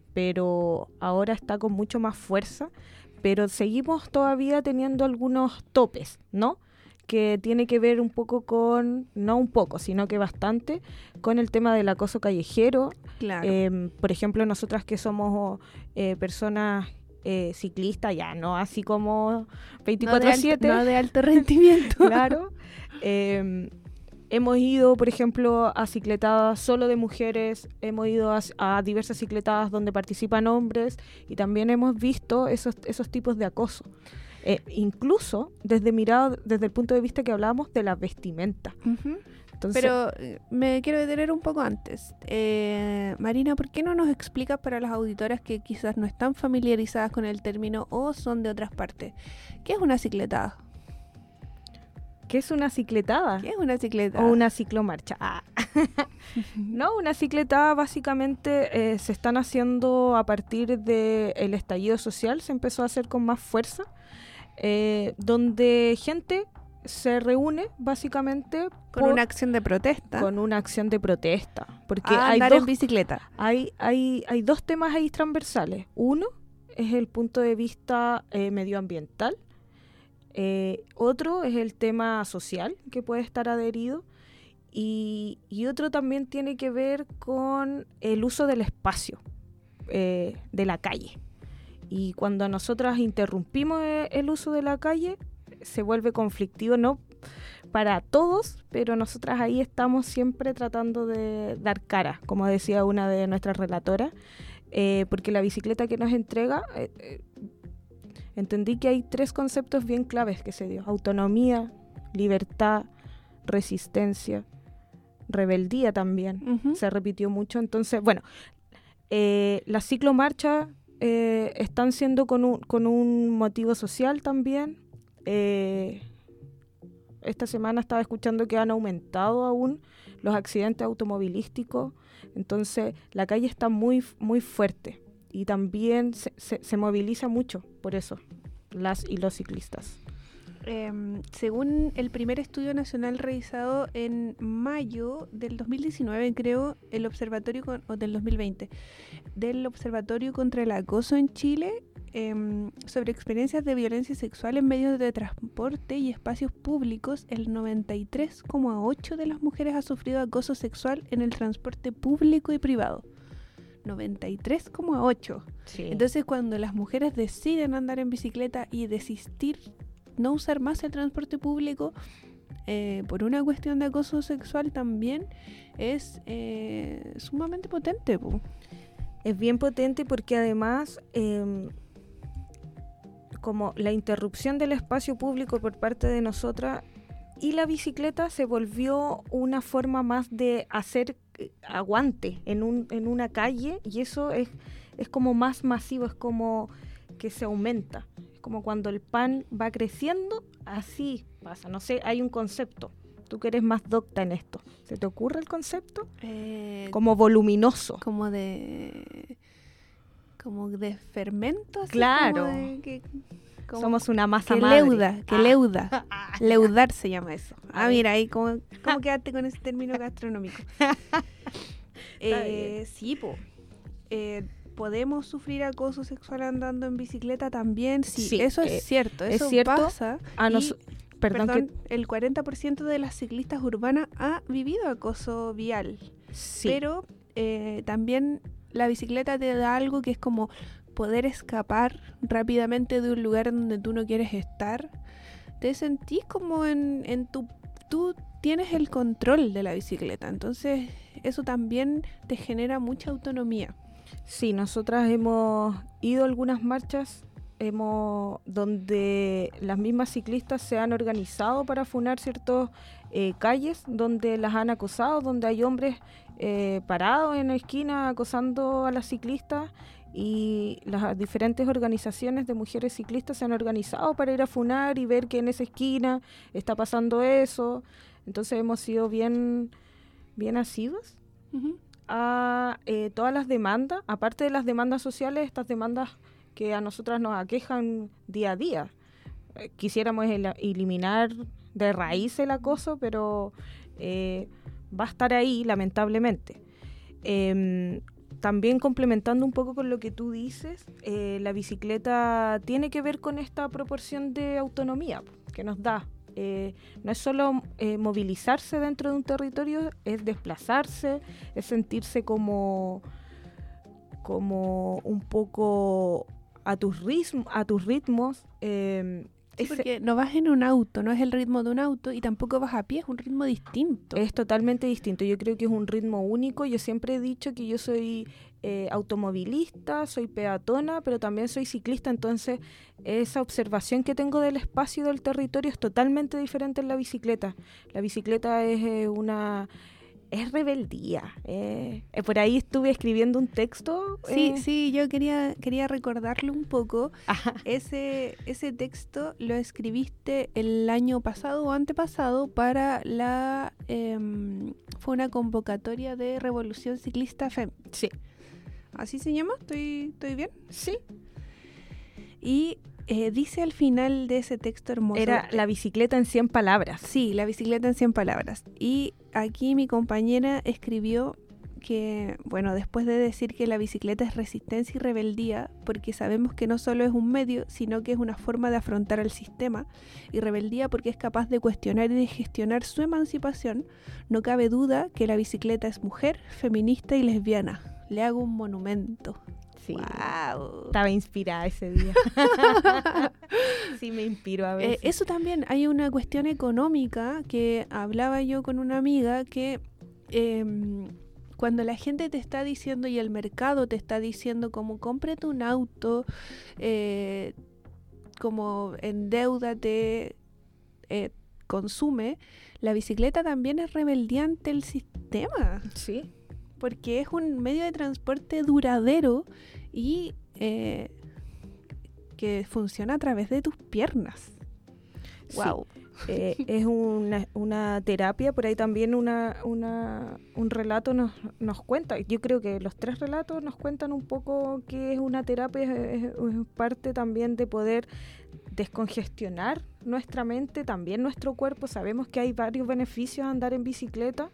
B: pero ahora está con mucho más fuerza, pero seguimos todavía teniendo algunos topes, ¿no? Que tiene que ver un poco con, no un poco, sino que bastante, con el tema del acoso callejero.
A: Claro.
B: Eh, por ejemplo, nosotras que somos eh, personas eh, ciclistas, ya no así como
A: no, de
B: veinticuatro siete,
A: alto, no de alto rendimiento.
B: claro. eh, hemos ido, por ejemplo, a cicletadas solo de mujeres, hemos ido a, a diversas cicletadas donde participan hombres y también hemos visto esos, esos tipos de acoso. Eh, incluso desde mirado desde el punto de vista que hablábamos de la vestimenta.
A: Ujú.
B: Entonces,
A: Pero eh, me quiero detener un poco antes. Eh, Marina, ¿por qué no nos explicas para las auditoras que quizás no están familiarizadas con el término o son de otras partes? ¿Qué es una cicletada?
B: ¿Qué es una cicletada?
A: ¿Qué es una cicletada?
B: O una ciclomarcha. Ah. No, una cicletada básicamente eh, se están haciendo a partir del estallido social, se empezó a hacer con más fuerza, eh, donde gente se reúne básicamente
A: Con
B: por-
A: una acción de protesta.
B: con una acción de protesta. Porque
A: a
B: hay
A: andar
B: dos,
A: en bicicleta.
B: hay, hay, hay dos temas ahí transversales. Uno es el punto de vista eh, medioambiental. Eh, otro es el tema social que puede estar adherido. Y, y otro también tiene que ver con el uso del espacio, eh, de la calle. Y cuando nosotras interrumpimos eh, el uso de la calle, se vuelve conflictivo, no para todos, pero nosotras ahí estamos siempre tratando de dar cara, como decía una de nuestras relatoras, eh, porque la bicicleta que nos entrega, eh, eh, entendí que hay tres conceptos bien claves que se dio: autonomía, libertad, resistencia, rebeldía también.
A: Ujú.
B: Se repitió mucho. Entonces, bueno, eh, las ciclomarchas eh, están siendo con un, con un motivo social también. Eh, esta semana estaba escuchando que han aumentado aún los accidentes automovilísticos. Entonces, la calle está muy, muy fuerte y también se, se, se moviliza mucho por eso, las y los ciclistas.
A: Eh, según el primer estudio nacional realizado en mayo del dos mil diecinueve, creo, el observatorio con, o del dos mil veinte, del Observatorio contra el Acoso en Chile, eh, sobre experiencias de violencia sexual en medios de transporte y espacios públicos, el noventa y tres coma ocho por ciento de las mujeres ha sufrido acoso sexual en el transporte público y privado. noventa y tres coma ocho por ciento.
B: Sí.
A: Entonces, cuando las mujeres deciden andar en bicicleta y desistir, no usar más el transporte público eh, por una cuestión de acoso sexual, también es eh, sumamente potente, po.
B: Es bien potente porque además, eh, como la interrupción del espacio público por parte de nosotras y la bicicleta se volvió una forma más de hacer eh, aguante en, un, en una calle, y eso es, es como más masivo, es como que se aumenta. Es como cuando el pan va creciendo, así pasa. No sé, hay un concepto. Tú que eres más docta en esto, ¿se te ocurre el concepto?
A: Eh,
B: Como voluminoso.
A: como de como de fermento, así,
B: Claro.
A: como de que- como
B: Somos una masa
A: que
B: madre.
A: leuda, que
B: Ah.
A: leuda. Leudar se llama eso.
B: A
A: Ah,
B: ver.
A: mira, ahí cómo, cómo quedaste con ese término gastronómico. eh,
B: bien.
A: sí, po. Eh, ¿Podemos sufrir acoso sexual andando en bicicleta también? Sí,
B: Sí,
A: eso
B: eh,
A: es cierto.
B: es
A: Eso
B: cierto.
A: pasa.
B: Ah,
A: y,
B: nos- perdón,
A: perdón, el cuarenta por ciento de las ciclistas urbanas ha vivido acoso vial.
B: que sí.
A: Pero eh, también la bicicleta te da algo que es como poder escapar rápidamente de un lugar donde tú no quieres estar. Te sentís como en, en tu... Tú tienes el control de la bicicleta, entonces eso también te genera mucha autonomía.
B: Sí, nosotras hemos ido a algunas marchas hemos donde las mismas ciclistas se han organizado para funar ciertas eh, calles donde las han acosado, donde hay hombres eh, parados en la esquina acosando a las ciclistas, y las diferentes organizaciones de mujeres ciclistas se han organizado para ir a funar y ver que en esa esquina está pasando eso. Entonces hemos sido bien, bien asiduos
A: Ujú.
B: a eh, todas las demandas, aparte de las demandas sociales, estas demandas que a nosotras nos aquejan día a día. Eh, quisiéramos el- eliminar de raíz el acoso, pero eh, va a estar ahí, lamentablemente. Em, también complementando un poco con lo que tú dices, eh, la bicicleta tiene que ver con esta proporción de autonomía que nos da. Eh, no es solo eh, movilizarse dentro de un territorio, es desplazarse, es sentirse como, como un poco a tus, ritm- a tus ritmos. eh,
A: Sí,
B: es,
A: porque no vas en un auto, no es el ritmo de un auto y tampoco vas a pie, es un ritmo distinto.
B: es totalmente distinto. Yo creo que es un ritmo único. Yo siempre he dicho que yo soy eh, automovilista, soy peatona, pero también soy ciclista. Entonces, esa observación que tengo del espacio y del territorio es totalmente diferente en la bicicleta. La bicicleta es eh, una es rebeldía. Eh, eh, por ahí estuve escribiendo un texto.
A: Sí,
B: eh,
A: sí, yo quería, quería recordarlo un poco.
B: Ajá.
A: Ese, ese texto lo escribiste el año pasado o antepasado para la... em, fue una convocatoria de Revolución Ciclista Fem.
B: Sí,
A: ¿Así se llama? ¿Estoy, estoy bien?
B: sí.
A: Y eh, dice al final de ese texto hermoso...
B: Era la bicicleta en cien palabras.
A: Sí, la bicicleta en cien palabras. Y aquí mi compañera escribió que, bueno, después de decir que la bicicleta es resistencia y rebeldía, porque sabemos que no solo es un medio, sino que es una forma de afrontar al sistema, y rebeldía porque es capaz de cuestionar y de gestionar su emancipación, no cabe duda que la bicicleta es mujer, feminista y lesbiana. Le hago un monumento.
B: Sí.
A: ¡Wow!
B: Estaba inspirada ese día. Sí, me inspiro a veces.
A: Eh, eso también, hay una cuestión económica que hablaba yo con una amiga que eh, cuando la gente te está diciendo y el mercado te está diciendo como cómprate un auto, eh, como endeúdate, eh, consume, la bicicleta también es rebeldía ante el sistema,
B: Sí.
A: porque es un medio de transporte duradero y eh, que funciona a través de tus piernas.
B: Sí.
A: Wow.
B: Eh, es una, una terapia, por ahí también una, una, un relato nos, nos cuenta. Yo creo que los tres relatos nos cuentan un poco qué es una terapia, es, es parte también de poder descongestionar nuestra mente, también nuestro cuerpo. Sabemos que hay varios beneficios a andar en bicicleta.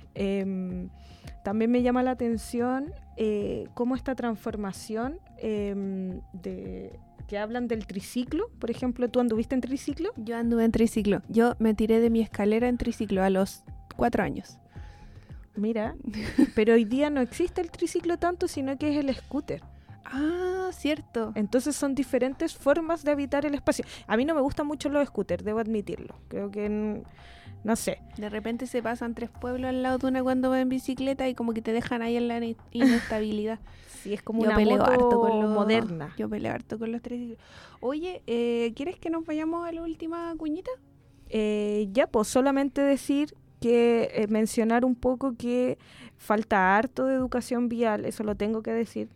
B: Eh, también me llama la atención eh, cómo esta transformación eh, de... que hablan del triciclo. Por ejemplo, ¿tú anduviste en triciclo?
A: Yo anduve en triciclo. Yo me tiré de mi escalera en triciclo a los cuatro años.
B: Mira, pero hoy día no existe el triciclo tanto, sino que es el scooter.
A: Ah, cierto.
B: Entonces son diferentes formas de habitar el espacio. A mí no me gustan mucho los scooters, debo admitirlo. Creo que, n- no sé.
A: De repente se pasan tres pueblos al lado de una cuando va en bicicleta y como que te dejan ahí en la in- inestabilidad.
B: Sí, es como
A: Yo
B: una
A: peleo
B: moto
A: harto con los
B: moderna.
A: Yo peleo harto con los triciclos. Oye, eh, ¿quieres que nos vayamos a la última cuñita?
B: Eh, ya, pues solamente decir que eh, mencionar un poco que falta harto de educación vial, eso lo tengo que decir.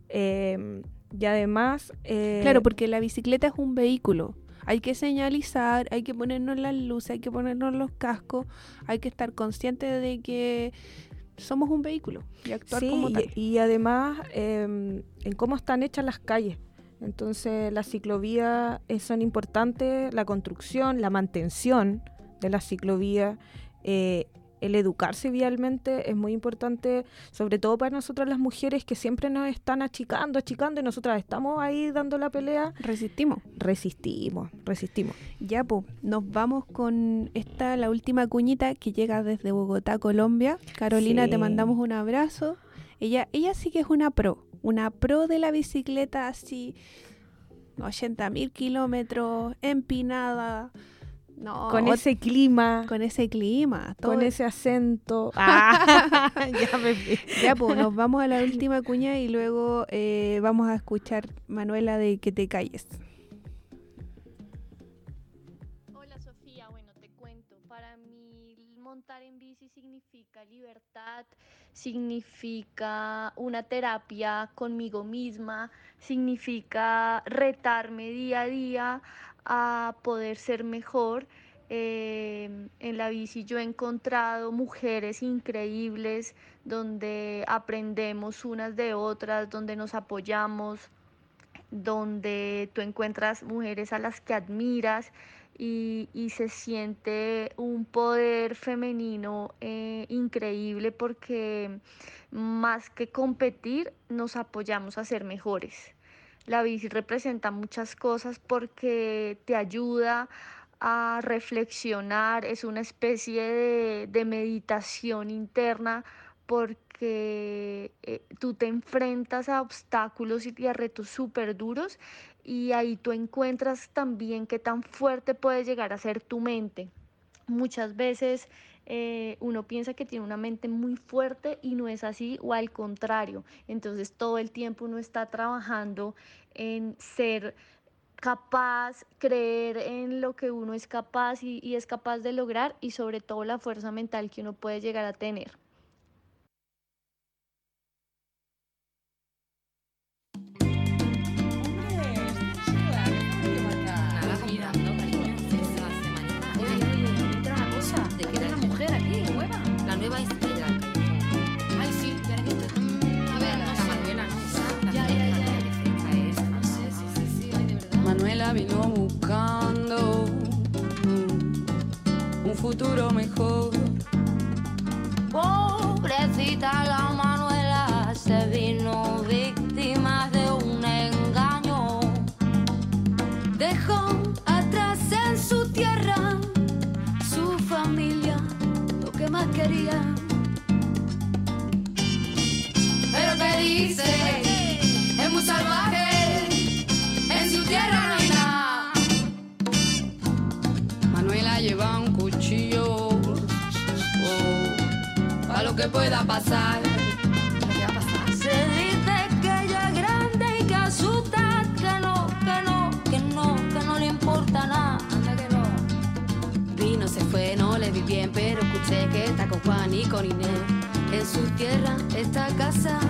B: Eh, y además... eh,
A: Claro, porque la bicicleta es un vehículo. Hay que señalizar, hay que ponernos las luces, hay que ponernos los cascos, hay que estar conscientes de que somos un vehículo y actuar
B: sí,
A: como
B: y,
A: tal.
B: y además eh, en cómo están hechas las calles. Entonces las ciclovías eh, son importantes, la construcción, la mantención de las ciclovías, eh, el educarse vialmente es muy importante, sobre todo para nosotras las mujeres que siempre nos están achicando, achicando y nosotras estamos ahí dando la pelea.
A: Resistimos.
B: Resistimos, resistimos.
A: Ya, pues, nos vamos con esta, la última cuñita que llega desde Bogotá, Colombia. Carolina,
B: Sí.
A: te mandamos un abrazo. Ella, ella sí que es una pro, una pro de la bicicleta así, ochenta mil kilómetros, empinada. No,
B: Con
A: ot-
B: ese clima,
A: con ese clima. Todo
B: con ese acento. Ah, ya me vi.
A: Ya, pues, nos vamos a la última cuña y luego eh, vamos a escuchar, Manuela, de Que te calles.
F: Hola Sofía, bueno, te cuento, para mí montar en bici significa libertad, significa una terapia conmigo misma, significa retarme día a día a poder ser mejor. Eh, en la bici yo he encontrado mujeres increíbles donde aprendemos unas de otras, donde nos apoyamos, donde tú encuentras mujeres a las que admiras y, y se siente un poder femenino eh, increíble porque más que competir nos apoyamos a ser mejores. La bici representa muchas cosas porque te ayuda a reflexionar, es una especie de, de meditación interna porque eh, tú te enfrentas a obstáculos y a retos súper duros y ahí tú encuentras también qué tan fuerte puede llegar a ser tu mente. Muchas veces eh, uno piensa que tiene una mente muy fuerte y no es así, o al contrario. Entonces todo el tiempo uno está trabajando en ser capaz, creer en lo que uno es capaz y, y es capaz de lograr, y sobre todo la fuerza mental que uno puede llegar a tener.
G: Manuela vino buscando un futuro mejor.
D: Pobrecita la Manuela se vino víctima de un engaño.
G: Dejó atrás en su tierra su familia, lo que más quería. Pero te dice, es muy salvaje, en su tierra no hay nada. Manuela lleva un cuchillo, oh, a lo que pueda pasar.
D: ¿Qué va a pasar? Se dice que ella es grande y que asusta, que no, que no, que no, que no le importa nada. Anda que no.
G: Vino, se fue, no le vi bien, pero escuché que está con Juan y con Inés. En su tierra, esta casa.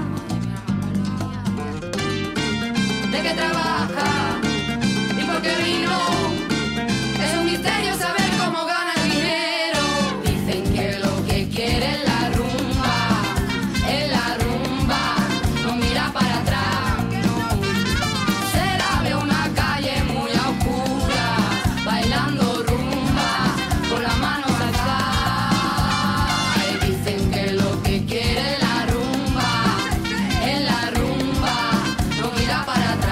G: ¿De qué trabaja? ¿Y por qué vino? Es un misterio saber cómo gana el dinero. Dicen que lo que quiere es la rumba, es la rumba, no mira para atrás, no. Se la ve una calle muy oscura, bailando rumba, con las manos alzadas. Y dicen que lo que quiere es la rumba, es la rumba, no mira para atrás.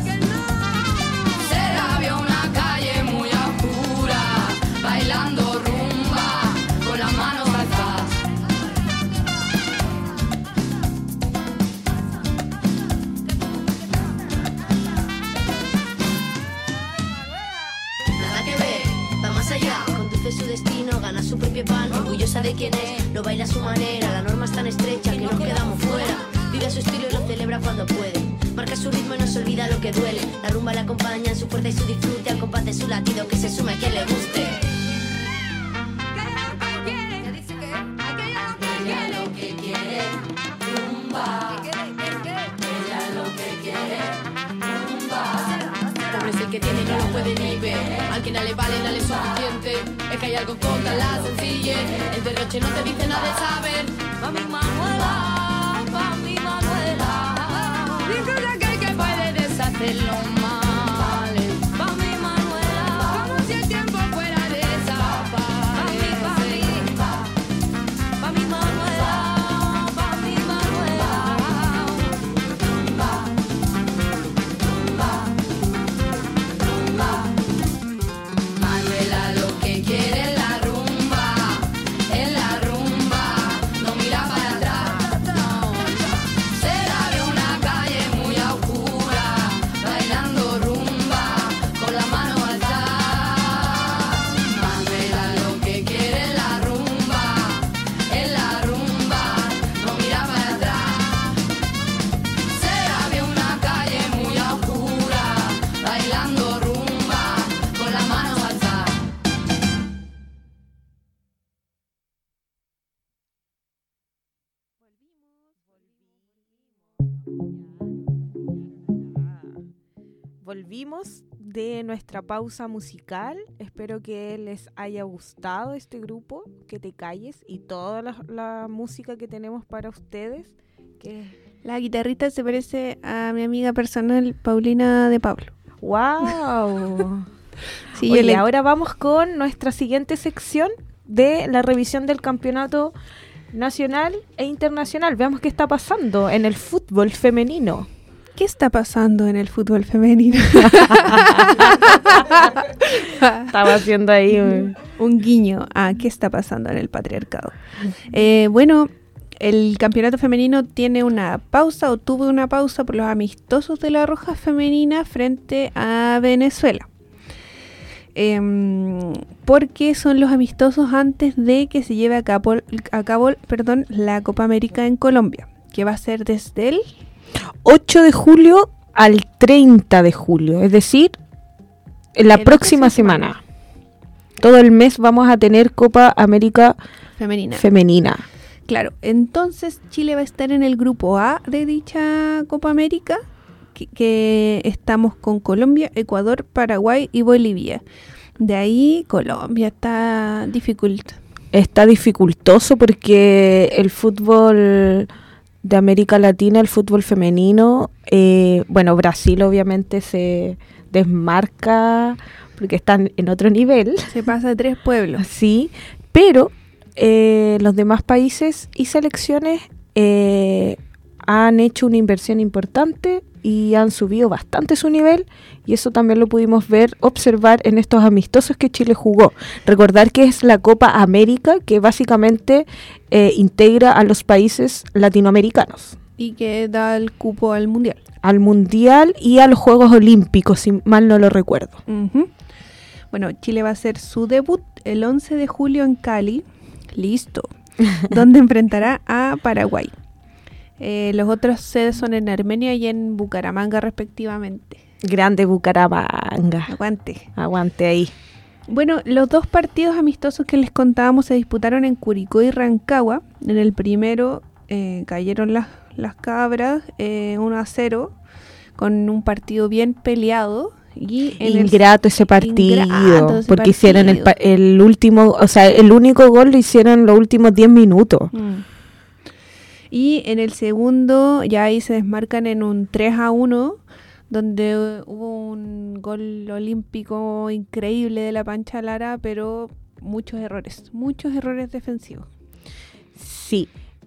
G: Se la vio una calle muy oscura, bailando rumba, con las manos alzadas.
H: Nada que ver, va más allá, conduce su destino, gana su propio pan, orgullosa de quién es, lo baila a su manera, la norma es tan estrecha que nos quedamos fuera, vive a su estilo y lo celebra cuando puede, marca su ritmo y no se olvida lo que duele, la rumba la acompaña en su fuerza y su disfrute, al compás de su latido que se sume a quien le guste. Ella lo que quiere, rumba. Ella lo que quiere, rumba.
G: Pobre es el que tiene y no lo puede ni ver. Al que no le vale, no le es suficiente. Es que hay algo contra la sencillez. El derroche no te dice nada de saber.
D: Pa' mi Manuela, pa' mi Manuela.
G: Disfruta aquel que puede deshacer los males.
D: Pa' mi Manuela,
G: Como si el tiempo fuera a
D: pa' mi,
G: desaparecer.
D: pa' mi, pa' mi Manuela, pa' mi Manuela.
G: Manuela lo que quiere es la rumba, es la rumba, no mira para atrás, no. Se la ve una calle muy oscura, bailando rumba, con las manos alzadas. Manuela lo que quiere es la rumba, es la rumba, no mira para atrás. Se la ve una calle muy oscura, bailando rumba, con las manos alzadas.
B: Volvimos de nuestra pausa musical. Espero que les haya gustado este grupo, Que Te Calles, y toda la, la música que tenemos para ustedes. Que...
A: La guitarrista se parece a mi amiga personal, Paulina de Pablo.
B: ¡Wow!
A: Sí,
B: Oye,
A: yo le-
B: ahora vamos con nuestra siguiente sección de la revisión del campeonato nacional e internacional. Veamos qué está pasando en el fútbol femenino.
A: ¿Qué está pasando en el fútbol femenino?
B: Estaba haciendo ahí un...
A: Un guiño a qué está pasando en el patriarcado. Eh, bueno, el campeonato femenino tiene una pausa o tuvo una pausa por los amistosos de la Roja Femenina frente a Venezuela. Eh, porque son los amistosos antes de que se lleve a cabo, a cabo perdón, la Copa América en Colombia, que va a ser desde el...
B: ocho de julio al treinta de julio, es decir, En la
A: En la
B: próxima
A: próxima
B: semana. Todo el mes vamos a tener Copa América
A: Femenina.
B: femenina.
A: Claro, entonces Chile va a estar en el grupo A de dicha Copa América, que, que estamos con Colombia, Ecuador, Paraguay y Bolivia. De ahí Colombia está dificulta.
B: Está dificultoso porque el fútbol de América Latina, el fútbol femenino, eh, bueno, Brasil obviamente se desmarca porque están en otro nivel,
A: Se pasa de tres pueblos.
B: sí, pero eh, los demás países y selecciones eh, han hecho una inversión importante y han subido bastante su nivel, y eso también lo pudimos ver, observar en estos amistosos que Chile jugó. Recordar que es la Copa América, que básicamente eh, integra a los países latinoamericanos
A: Y que da el cupo al Mundial.
B: al Mundial y a los Juegos Olímpicos, si mal no lo recuerdo.
A: Ujú. Bueno, Chile va a hacer su debut el once de julio en Cali. Listo. Donde enfrentará a Paraguay. Eh, los otros sedes son en Armenia y en Bucaramanga respectivamente.
B: Grande Bucaramanga.
A: Aguante.
B: Aguante ahí.
A: Bueno, los dos partidos amistosos que les contábamos se disputaron en Curicó y Rancagua. En el primero eh, cayeron las, las cabras eh, uno a cero, con un partido bien peleado. Y en el-
B: Ingrato ese partido,
A: Ingrato ese
B: porque hicieron el,
A: partido.
B: pa- el último, o sea, el único gol lo hicieron los últimos diez minutos.
A: Mm. Y en el segundo ya ahí se desmarcan en un tres a uno, donde eh, hubo un gol olímpico increíble de la Pancha Lara, pero muchos errores, muchos errores defensivos.
B: Sí.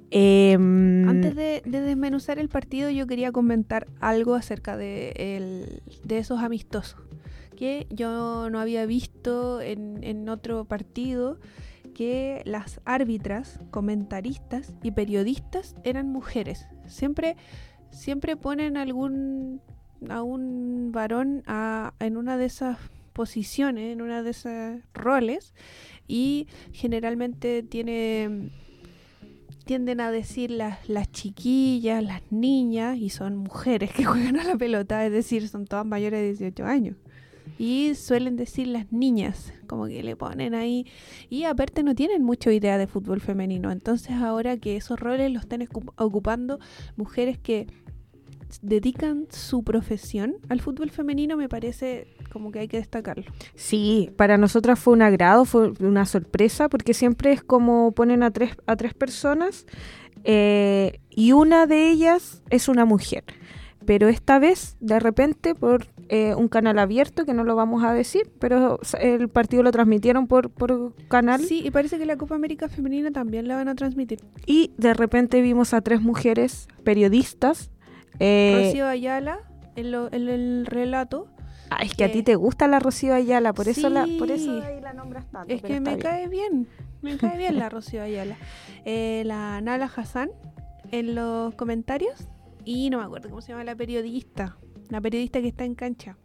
B: Em,
A: Antes de, de desmenuzar el partido, yo quería comentar algo acerca de, el- de esos amistosos, que yo no había visto en, en otro partido, que las árbitras, comentaristas y periodistas eran mujeres. Siempre, siempre ponen algún a un varón a, en una de esas posiciones, en una de esos roles, y generalmente tiene tienden a decir las, las chiquillas, las niñas, y son mujeres que juegan a la pelota, es decir, son todas mayores de dieciocho años. Y suelen decir las niñas, como que le ponen ahí. Y aparte no tienen mucha idea de fútbol femenino. Entonces ahora que esos roles los están escu- ocupando mujeres que dedican su profesión al fútbol femenino, me parece como que hay que destacarlo.
B: Sí, para nosotras fue un agrado, fue una sorpresa, porque siempre es como ponen a tres, a tres personas eh, y una de ellas es una mujer. Pero esta vez, de repente, por eh, un canal abierto, que no lo vamos a decir, pero el partido lo transmitieron por, por canal.
A: Sí, y parece que la Copa América Femenina también la van a transmitir.
B: Y de repente vimos a tres mujeres periodistas. Eh,
A: Rocío Ayala, en, lo- en el relato.
B: ah, es que a
A: que-
B: ti te gusta la Rocío Ayala, por eso la, por eso
A: Sí.
B: ahí la nombras tanto.
A: Es
B: pero
A: que
B: está
A: me
B: bien.
A: cae bien, me cae bien la Rocío Ayala. Eh, la Nala Hassan en los comentarios. Y no me acuerdo cómo se llama la periodista. La periodista que está en cancha.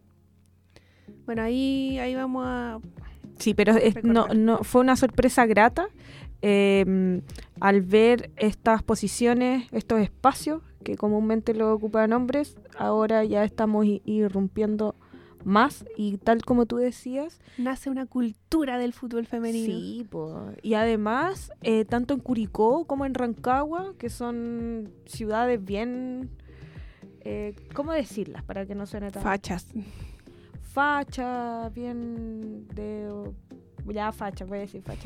A: Bueno, ahí, ahí vamos a...
B: Sí, pero es- no,
A: recordar.
B: no fue una sorpresa grata eh, al ver estas posiciones, estos espacios que comúnmente lo ocupan hombres. Ahora ya estamos i- irrumpiendo más, y tal como tú decías,
A: Nace una cultura del fútbol femenino.
B: sí, po. Y además, eh, tanto en Curicó como en Rancagua, que son ciudades bien, eh, ¿cómo decirlas para que no suene tan
A: Fachas.
B: facha, bien de... Ya, facha, voy a decir facha.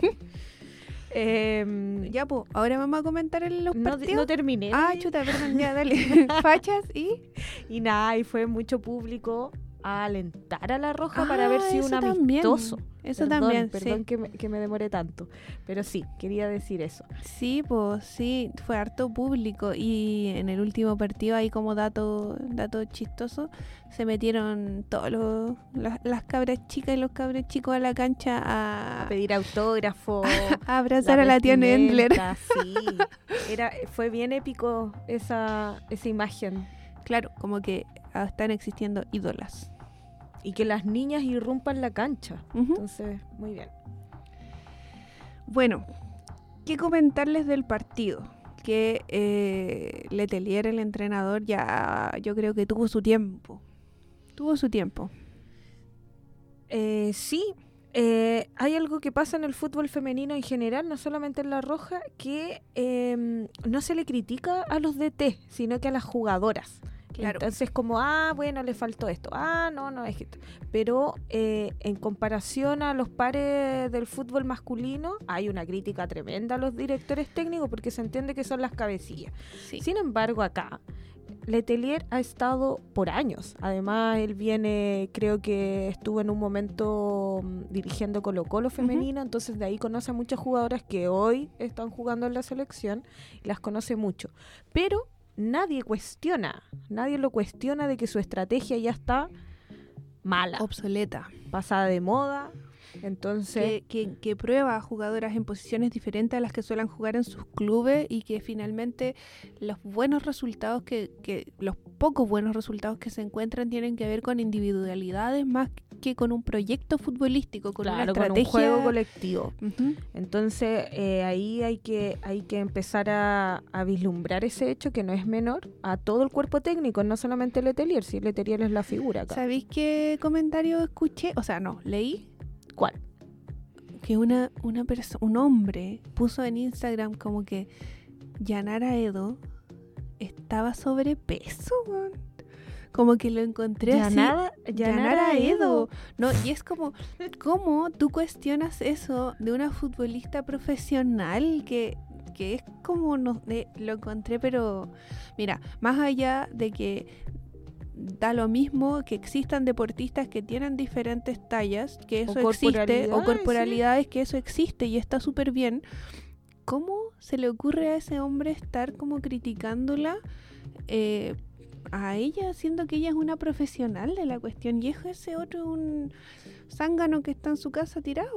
B: Em,
A: Ya, pues, ahora vamos a comentar en los
B: no,
A: partidos.
B: no terminé.
A: Ah, chuta, perdón, ya, dale. Fachas y...
B: Y nada, y fue mucho público a alentar a la Roja para ver
A: Ah,
B: si
A: eso
B: un
A: también.
B: amistoso.
A: Eso
B: Perdón,
A: también,
B: Perdón
A: sí.
B: que, me, que me demore tanto. Pero sí, quería decir eso.
A: Sí, pues sí, fue harto público, y en el último partido, ahí como dato dato chistoso, se metieron todos los las, las cabras chicas y los cabros chicos a la cancha a,
B: A pedir autógrafo.
A: a abrazar a la tía Nendler.
B: vestimenta, Sí, era, fue bien épico esa, esa imagen.
A: Claro, como que ah, están existiendo ídolas.
B: Y que las niñas irrumpan la cancha.
A: Ujú.
B: Entonces, muy bien.
A: Bueno, ¿qué comentarles del partido? Que eh, Letelier, el entrenador, ya yo creo que tuvo su tiempo. Tuvo su tiempo.
B: Eh, sí, eh, hay algo que pasa en el fútbol femenino en general, no solamente en la Roja, que eh, no se le critica a los D T, sino que a las jugadoras.
A: Claro.
B: Entonces como, ah, bueno, le faltó esto, ah, no, no, es que... Pero eh, en comparación a los pares del fútbol masculino, hay una crítica tremenda a los directores técnicos porque se entiende que son las cabecillas.
A: Sí.
B: Sin embargo, acá, Letelier ha estado por años. Además, él viene, creo que estuvo en un momento mm, dirigiendo Colo Colo femenino, uh-huh. entonces de ahí conoce a muchas jugadoras que hoy están jugando en la selección y las conoce mucho. Pero nadie cuestiona, nadie lo cuestiona de que su estrategia ya está mala,
A: obsoleta,
B: pasada de moda. Entonces,
A: que, que, que prueba a jugadoras en posiciones diferentes a las que suelen jugar en sus clubes y que finalmente los buenos resultados que, que los pocos buenos resultados que se encuentran tienen que ver con individualidades más que con un proyecto futbolístico, con
B: claro,
A: una estrategia,
B: con un juego colectivo.
A: Uh-huh.
B: Entonces eh, ahí hay que hay que empezar a, a vislumbrar ese hecho que no es menor a todo el cuerpo técnico, no solamente Letelier, si Letelier es la figura acá.
A: ¿Sabéis qué comentario escuché? O sea, no, leí.
B: ¿Cuál?
A: Que una, una perso- un hombre puso en Instagram como que Yanara Edo estaba sobrepeso, man. Como que lo encontré
B: Yanara,
A: así.
B: Yanara,
A: Yanara
B: Edo.
A: Edo. No, y es como, ¿cómo tú cuestionas eso de una futbolista profesional que, que es como, no, eh, lo encontré, pero mira, más allá de que da lo mismo que existan deportistas que tienen diferentes tallas, que eso
B: o
A: existe, o corporalidades,
B: sí.
A: que eso existe y está súper bien. ¿Cómo se le ocurre a ese hombre estar como criticándola eh, a ella, siendo que ella es una profesional de la cuestión? Y es ese otro un zángano que está en su casa tirado.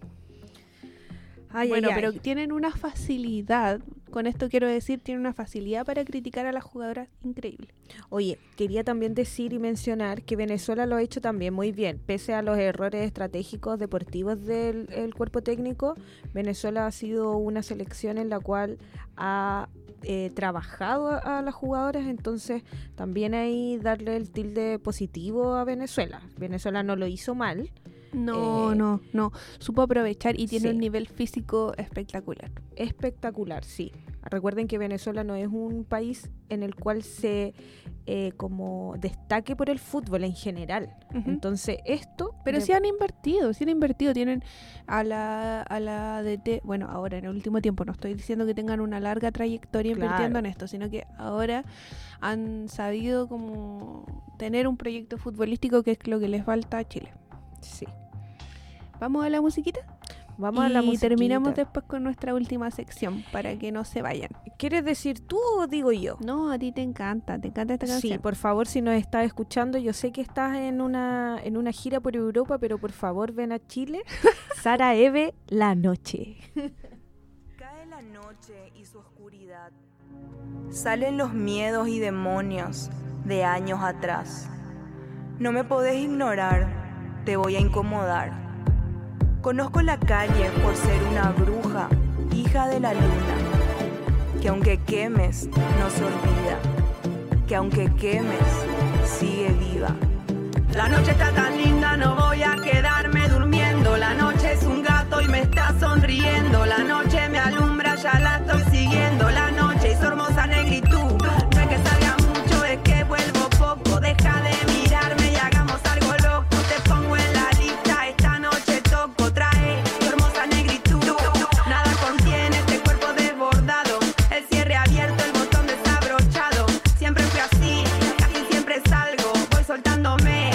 B: Ay,
A: bueno,
B: ay,
A: pero
B: ay.
A: tienen una facilidad, con esto quiero decir, tienen una facilidad para criticar a las jugadoras increíble.
B: Oye, quería también decir y mencionar que Venezuela lo ha hecho también muy bien, pese a los errores estratégicos deportivos del el cuerpo técnico. Venezuela ha sido una selección en la cual ha eh, trabajado a, a las jugadoras, entonces también hay darle el tilde positivo a Venezuela. Venezuela no lo hizo mal.
A: No,
B: Eh,
A: no, no. Supo aprovechar y tiene
B: sí.
A: un nivel físico espectacular.
B: Espectacular, sí. Recuerden que Venezuela no es un país en el cual se eh, como destaque por el fútbol en general.
A: Uh-huh.
B: Entonces esto...
A: Pero
B: de-
A: sí han invertido, sí han invertido. Tienen a la, a la D T, bueno, ahora en el último tiempo, no estoy diciendo que tengan una larga trayectoria
B: Claro.
A: invirtiendo en esto, sino que ahora han sabido como tener un proyecto futbolístico que es lo que les falta a Chile.
B: Sí.
A: ¿Vamos a la musiquita?
B: Vamos a
A: y
B: la musiquita.
A: terminamos después con nuestra última sección para que no se vayan.
B: ¿Quieres decir tú o digo yo?
A: No, a ti te encanta, te encanta esta canción.
B: Sí, por favor, si nos estás escuchando, yo sé que estás en una en una gira por Europa, pero por favor ven a Chile. Sara Eve, La Noche.
I: Cae la noche y su oscuridad. Salen los miedos y demonios de años atrás. No me podés ignorar, te voy a incomodar. Conozco la calle por ser una bruja, hija de la luna, que aunque quemes no se olvida, que aunque quemes sigue viva.
J: La noche está tan linda, no voy a quedarme durmiendo. La noche es un gato y me está sonriendo. La noche me alumbra, ya la estoy siguiendo. La noche y su hermosa negritud. No es que salga mucho, es que vuelvo poco. Deja de mirarme y hagamos algo loco. Te pongo en la lista, esta noche toco. Trae tu hermosa negritud. Nada contiene este cuerpo desbordado. El cierre abierto, el botón desabrochado. Siempre fui así, casi siempre salgo. Voy soltándome.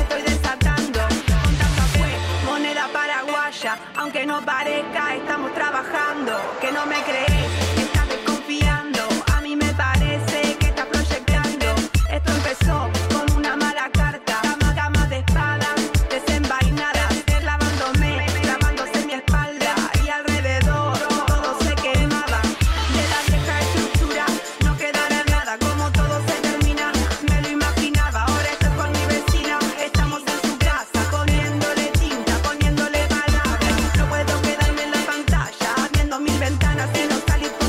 J: Aunque no parezca, estamos trabajando. Que no me crees, estás desconfiando. A mí me parece que estás proyectando. Esto empezó con una mala carta. Cama, cama de espadas desenvainadas. Clavándome, clavándose en mi espalda. Y alrededor todo se quemaba. De la vieja estructura no quedará nada. Como todo se termina, me lo imaginaba. Ahora estoy con mi vecina. Estamos en su casa, poniéndole tinta, poniéndole palabras. No puedo quedarme en la pantalla, viendo mil ventanas y no salir por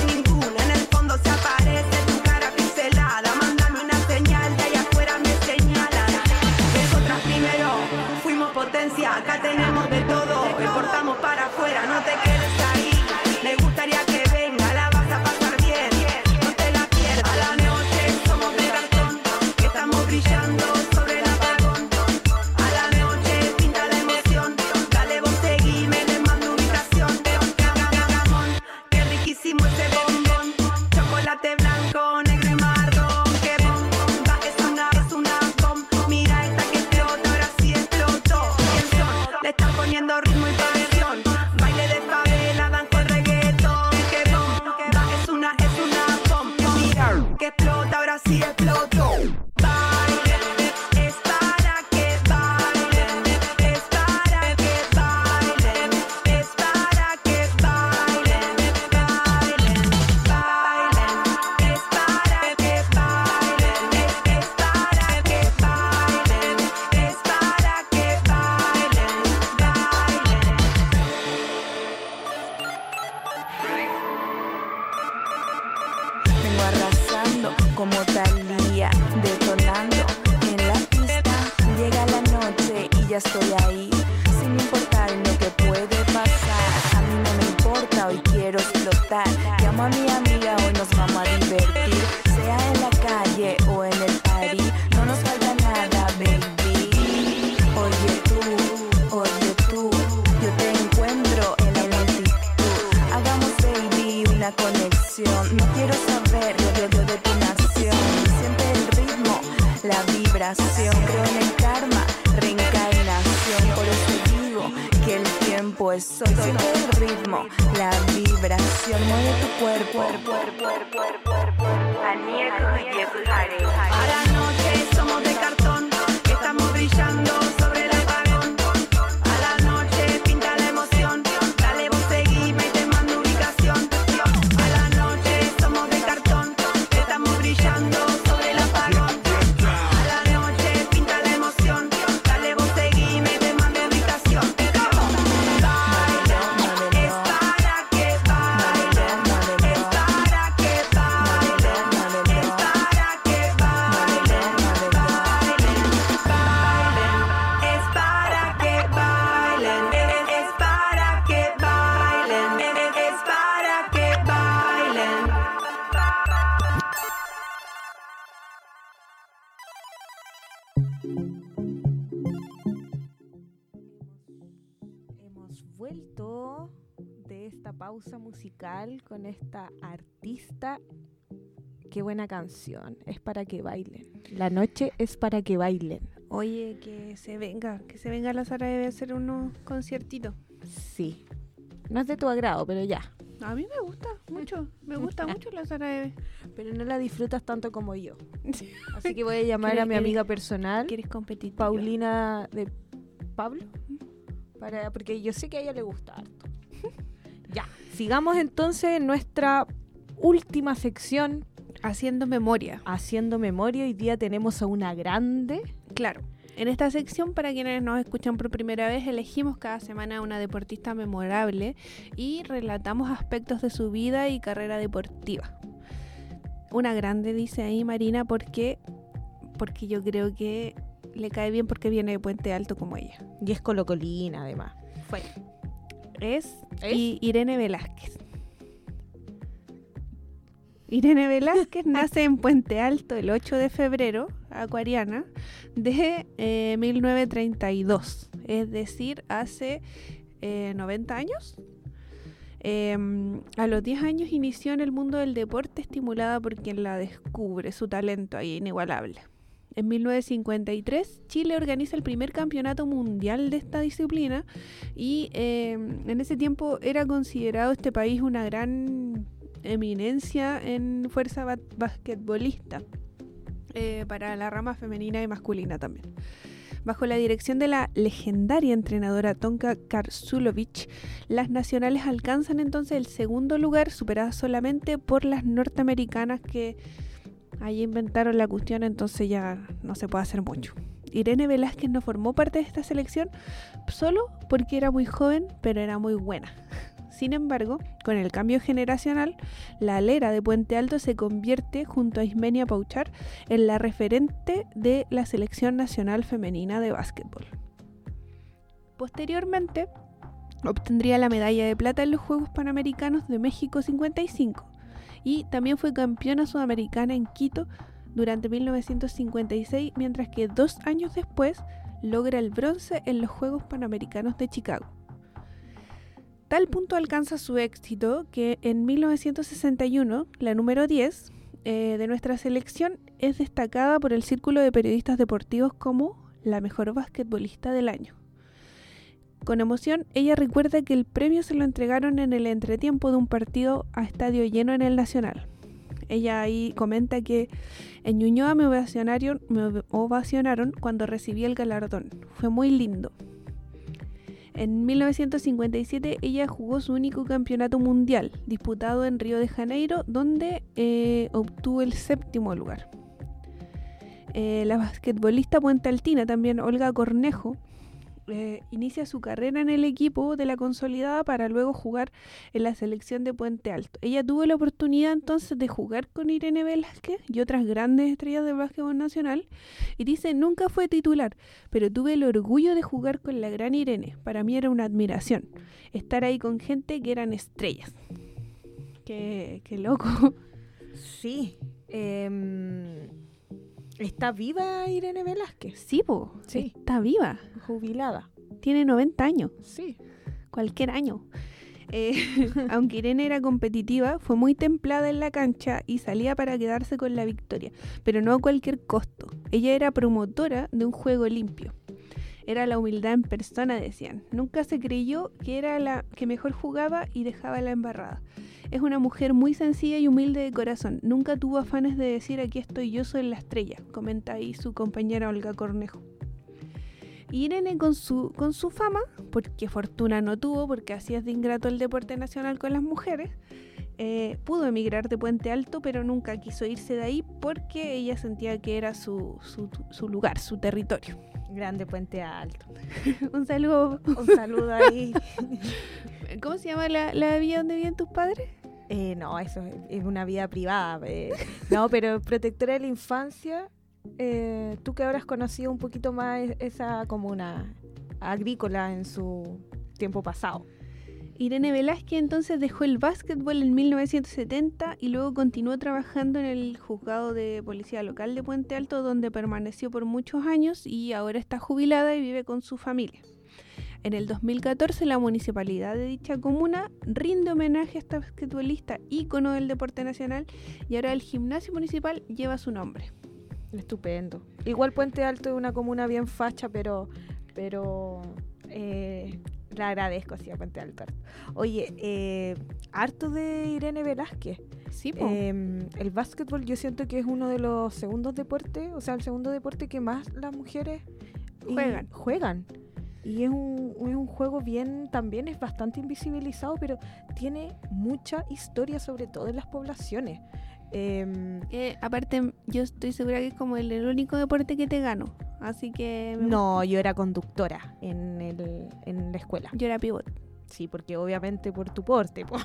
J: Florencia, acá tenemos de todo, exportamos para afuera, no te quedes ahí. Me gustaría que venga, la vas a pasar bien, no te la pierdas. A la noche somos de cartón, que estamos brillando sobre el apagón. A la noche pinta la emoción, dale vos seguime, le mando ubicación. Gamón, qué riquísimo ese bombón, chocolate blanco, negro y marrón. Qué bomba, es una, es una bomba. Mira esta que explota, ahora sí explotó. ¿Quién son? Le están poniendo ritmo y pasión. Baile de favela, dan con reggaetón. Qué bomba, es una, es una bomba. Mira que explota, ahora sí explotó. Bailen, es para que bailen, es para que bailen, es para que bailen, bailen, bailen, es para que bailen, es, es para que bailen, es para que bailen, bailen. Vengo arrasando como Thalía, detonando en la pista. Llega la noche y ya estoy ahí, sin importar lo que puede pasar. A mí no me importa, hoy quiero explotar. Llamo a mi amiga, hoy nos vamos a divertir. Sea en la calle o en el party, no nos falta nada, baby. Oye tú, oye tú, yo te encuentro en la multitud. Hagamos, baby, una conexión. No quiero saber lo de, lo de tu nación. Siente el ritmo, la vibración. Creo en el karma, reencarnación. Por eso digo que el tiempo es hoy. Siente el ritmo, la vibración. Mueve tu cuerpo. A la noche somos de cartón, que estamos brillando sobre el apagón. A la noche pinta la emoción, dale vos seguime y te mando ubicación. A la noche somos de cartón, que estamos brillando sobre el apagón. A la noche pinta la emoción, dale vos seguime y te mando ubicación. Bailen, es para que bailen, es para que bailen, es para que bailen, bailen, bailen, es para que bailen, es para que bailen, es para que bailen.
B: Hemos vuelto de esta pausa musical con esta artista. Qué buena canción. Es para que bailen. La noche es para que bailen.
A: Oye, que se venga, que se venga la Sara debe hacer unos conciertitos.
B: Sí. No es de tu agrado, pero ya.
A: A mí me gusta mucho, me gusta mucho la Sara Eve.
B: Pero no la disfrutas tanto como yo. Así que voy a llamar a mi amiga personal,
A: ¿Quieres competir?
B: Paulina de Pablo, para, porque yo sé que a ella le gusta harto. Ya, sigamos entonces en nuestra última sección.
A: Haciendo memoria.
B: Haciendo memoria, hoy día tenemos a una grande.
A: Claro. En esta sección, para quienes nos escuchan por primera vez, elegimos cada semana a una deportista memorable y relatamos aspectos de su vida y carrera deportiva. Una grande, dice ahí Marina, porque, porque yo creo que le cae bien porque viene de Puente Alto como ella.
B: Y es colocolina, además.
A: Fue. Es,
B: ¿Es?
A: I- Irene Velázquez. Irene Velázquez nace en Puente Alto el ocho de febrero, acuariana, de eh, mil novecientos treinta y dos, es decir, hace eh, noventa años. Eh, a los diez años inició en el mundo del deporte, estimulada por quien la descubre, su talento ahí inigualable. En mil novecientos cincuenta y tres, Chile organiza el primer campeonato mundial de esta disciplina y eh, en ese tiempo era considerado este país una gran eminencia en fuerza ba- basquetbolista, eh, para la rama femenina y masculina también. Bajo la dirección de la legendaria entrenadora Tonka Karsulovic, las nacionales alcanzan entonces el segundo lugar, superadas solamente por las norteamericanas que ahí inventaron la cuestión, entonces ya no se puede hacer mucho. Irene Velázquez no formó parte de esta selección solo porque era muy joven, pero era muy buena. Sin embargo, con el cambio generacional, la alera de Puente Alto se convierte, junto a Ismenia Pauchar, en la referente de la selección nacional femenina de básquetbol. Posteriormente, obtendría la medalla de plata en los Juegos Panamericanos de México cincuenta y cinco y también fue campeona sudamericana en Quito durante mil novecientos cincuenta y seis, mientras que dos años después logra el bronce en los Juegos Panamericanos de Chicago. Tal punto alcanza su éxito que en mil novecientos sesenta y uno, la número diez eh, de nuestra selección es destacada por el Círculo de Periodistas Deportivos como la mejor basquetbolista del año. Con emoción, ella recuerda que el premio se lo entregaron en el entretiempo de un partido a estadio lleno en el Nacional. Ella ahí comenta que en Ñuñoa me ovacionaron, me ovacionaron cuando recibí el galardón. Fue muy lindo. En mil novecientos cincuenta y siete ella jugó su único campeonato mundial, disputado en Río de Janeiro, donde eh, obtuvo el séptimo lugar. Eh, la basquetbolista puentealtina también, Olga Cornejo, eh, inicia su carrera en el equipo de la consolidada para luego jugar en la selección de Puente Alto. Ella tuvo la oportunidad entonces de jugar con Irene Velázquez y otras grandes estrellas del básquetbol nacional y dice: nunca fue titular, pero tuve el orgullo de jugar con la gran Irene. Para mí era una admiración estar ahí con gente que eran estrellas. Qué, qué loco.
B: Sí. Eh, ¿Está viva Irene Velázquez?
A: Sí, po,
B: sí.
A: Está viva.
B: Jubilada.
A: Tiene noventa años.
B: Sí.
A: Cualquier año. Eh, aunque Irene era competitiva, fue muy templada en la cancha y salía para quedarse con la victoria, pero no a cualquier costo. Ella era promotora de un juego limpio. Era la humildad en persona, decían. Nunca se creyó que era la que mejor jugaba y dejaba la embarrada. Es una mujer muy sencilla y humilde de corazón. Nunca tuvo afanes de decir: aquí estoy, yo soy la estrella, comenta ahí su compañera Olga Cornejo. Irene con su, con su fama, porque fortuna no tuvo, porque así es de ingrato el deporte nacional con las mujeres, eh, pudo emigrar de Puente Alto, pero nunca quiso irse de ahí porque ella sentía que era su, su, su lugar, su territorio.
B: Grande Puente Alto.
A: Un saludo.
B: Un saludo ahí.
A: ¿Cómo se llama la, la villa donde viven tus padres?
B: Eh, no, eso es, es una vida privada. Eh. No, pero protectora de la infancia, eh, tú que habrás conocido un poquito más esa comuna agrícola en su tiempo pasado.
A: Irene Velázquez entonces dejó el básquetbol en mil novecientos setenta y luego continuó trabajando en el juzgado de policía local de Puente Alto, donde permaneció por muchos años y ahora está jubilada y vive con su familia. En el dos mil catorce la municipalidad de dicha comuna rinde homenaje a esta basquetbolista ícono del deporte nacional y ahora el gimnasio municipal lleva su nombre.
B: Estupendo. Igual Puente Alto es una comuna bien facha, pero pero eh, la agradezco así a Puente Alto. Oye, eh, harto de Irene Velázquez.
A: Sí, po.
B: Eh, el básquetbol yo siento que es uno de los segundos deportes, o sea, el segundo deporte que más las mujeres
A: juegan.
B: Y, juegan. Y es un, es un juego bien, también es bastante invisibilizado, pero tiene mucha historia, sobre todo en las poblaciones. Eh,
A: eh, aparte, yo estoy segura que es como el, el único deporte que te gano. Así que... Me...
B: No, yo era conductora en, el, en la escuela.
A: Yo era pivot.
B: Sí, porque obviamente por tu porte, po.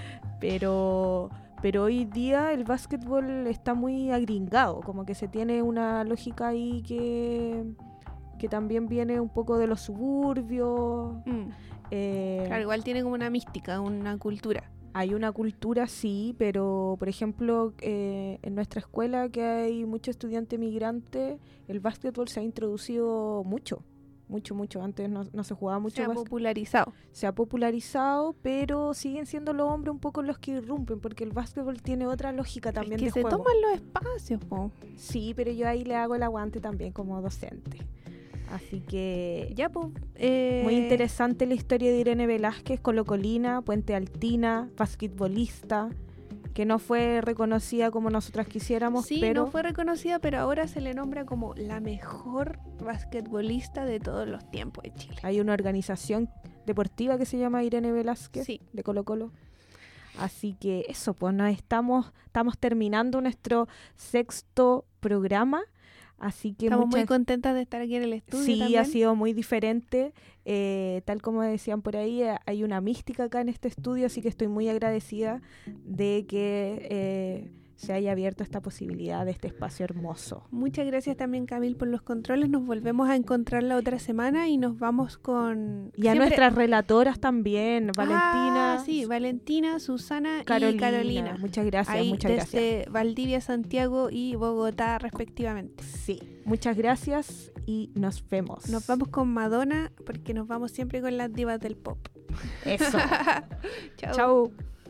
B: Pero, pero hoy día el básquetbol está muy agringado, como que se tiene una lógica ahí que... que también viene un poco de los suburbios.
A: Mm.
B: Eh,
A: claro, igual tiene como una mística, una cultura.
B: Hay una cultura, sí, pero por ejemplo, eh, en nuestra escuela, que hay muchos estudiantes migrantes, el básquetbol se ha introducido mucho, mucho, mucho. Antes no, no se jugaba mucho.
A: Se ha
B: básquet.
A: popularizado.
B: Se ha popularizado, pero siguen siendo los hombres un poco los que irrumpen, porque el básquetbol tiene otra lógica también
A: es que
B: de
A: se
B: juego.
A: toman los espacios, po.
B: Sí, pero yo ahí le hago el aguante también como docente. Así que
A: ya, pues, eh...
B: muy interesante la historia de Irene Velázquez, colocolina, puente altina, basquetbolista, que no fue reconocida como nosotras quisiéramos,
A: sí,
B: pero
A: no fue reconocida, pero ahora se le nombra como la mejor basquetbolista de todos los tiempos de Chile.
B: Hay una organización deportiva que se llama Irene Velázquez,
A: sí,
B: de Colo Colo. Así que eso, pues nos estamos, estamos terminando nuestro sexto programa. Así que
A: estamos
B: muchas...
A: muy contentas de estar aquí en el estudio.
B: Sí,
A: también.
B: ha sido muy diferente. Eh, tal como decían por ahí, hay una mística acá en este estudio, así que estoy muy agradecida de que eh, se haya abierto esta posibilidad de este espacio hermoso.
A: Muchas gracias también, Camil, por los controles. Nos volvemos a encontrar la otra semana y nos vamos con...
B: Y a
A: siempre...
B: nuestras relatoras también, Valentina.
A: Ah, sí, Valentina, Susana
B: Carolina.
A: y Carolina.
B: Muchas gracias,
A: Ahí
B: muchas
A: desde
B: gracias.
A: Valdivia, Santiago y Bogotá, respectivamente.
B: Sí, muchas gracias y nos vemos.
A: Nos vamos con Madonna porque nos vamos siempre con las divas del pop.
B: Eso.
A: Chao.
B: Chau.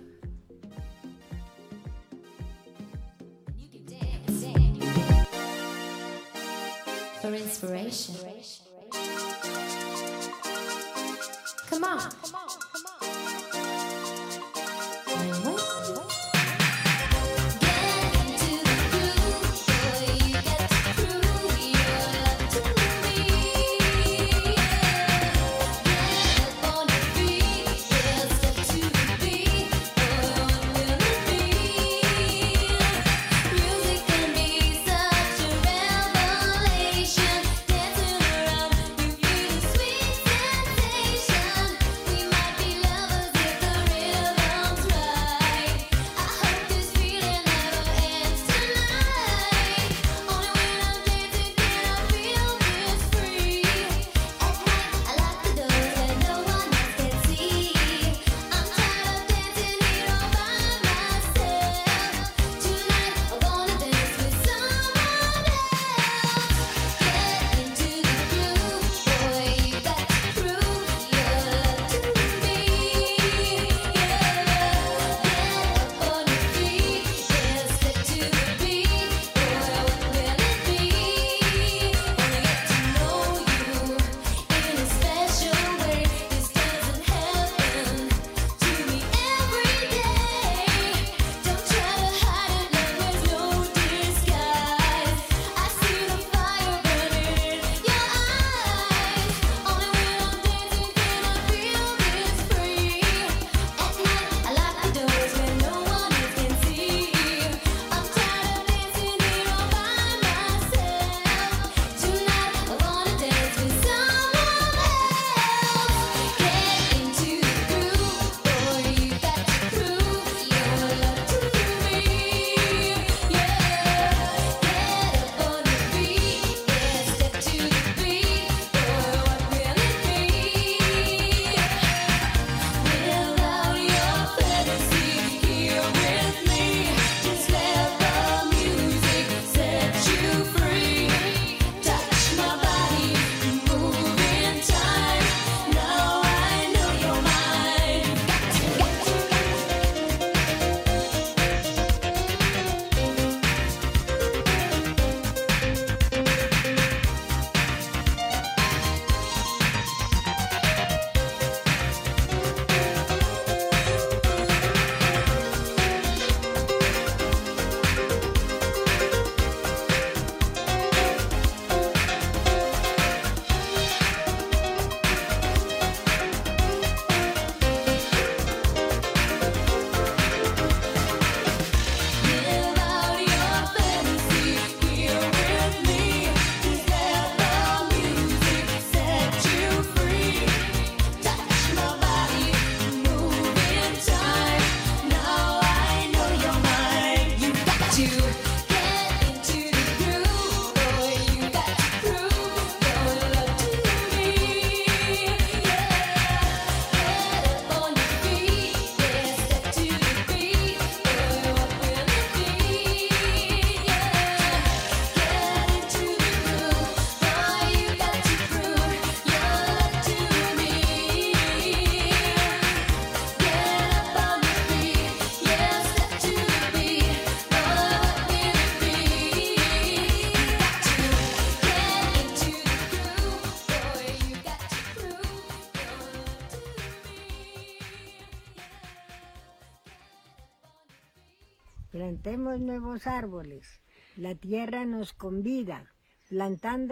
H: For inspiration. Come on. Wait, wait.
K: Plantemos nuevos árboles. La tierra nos convida, plantando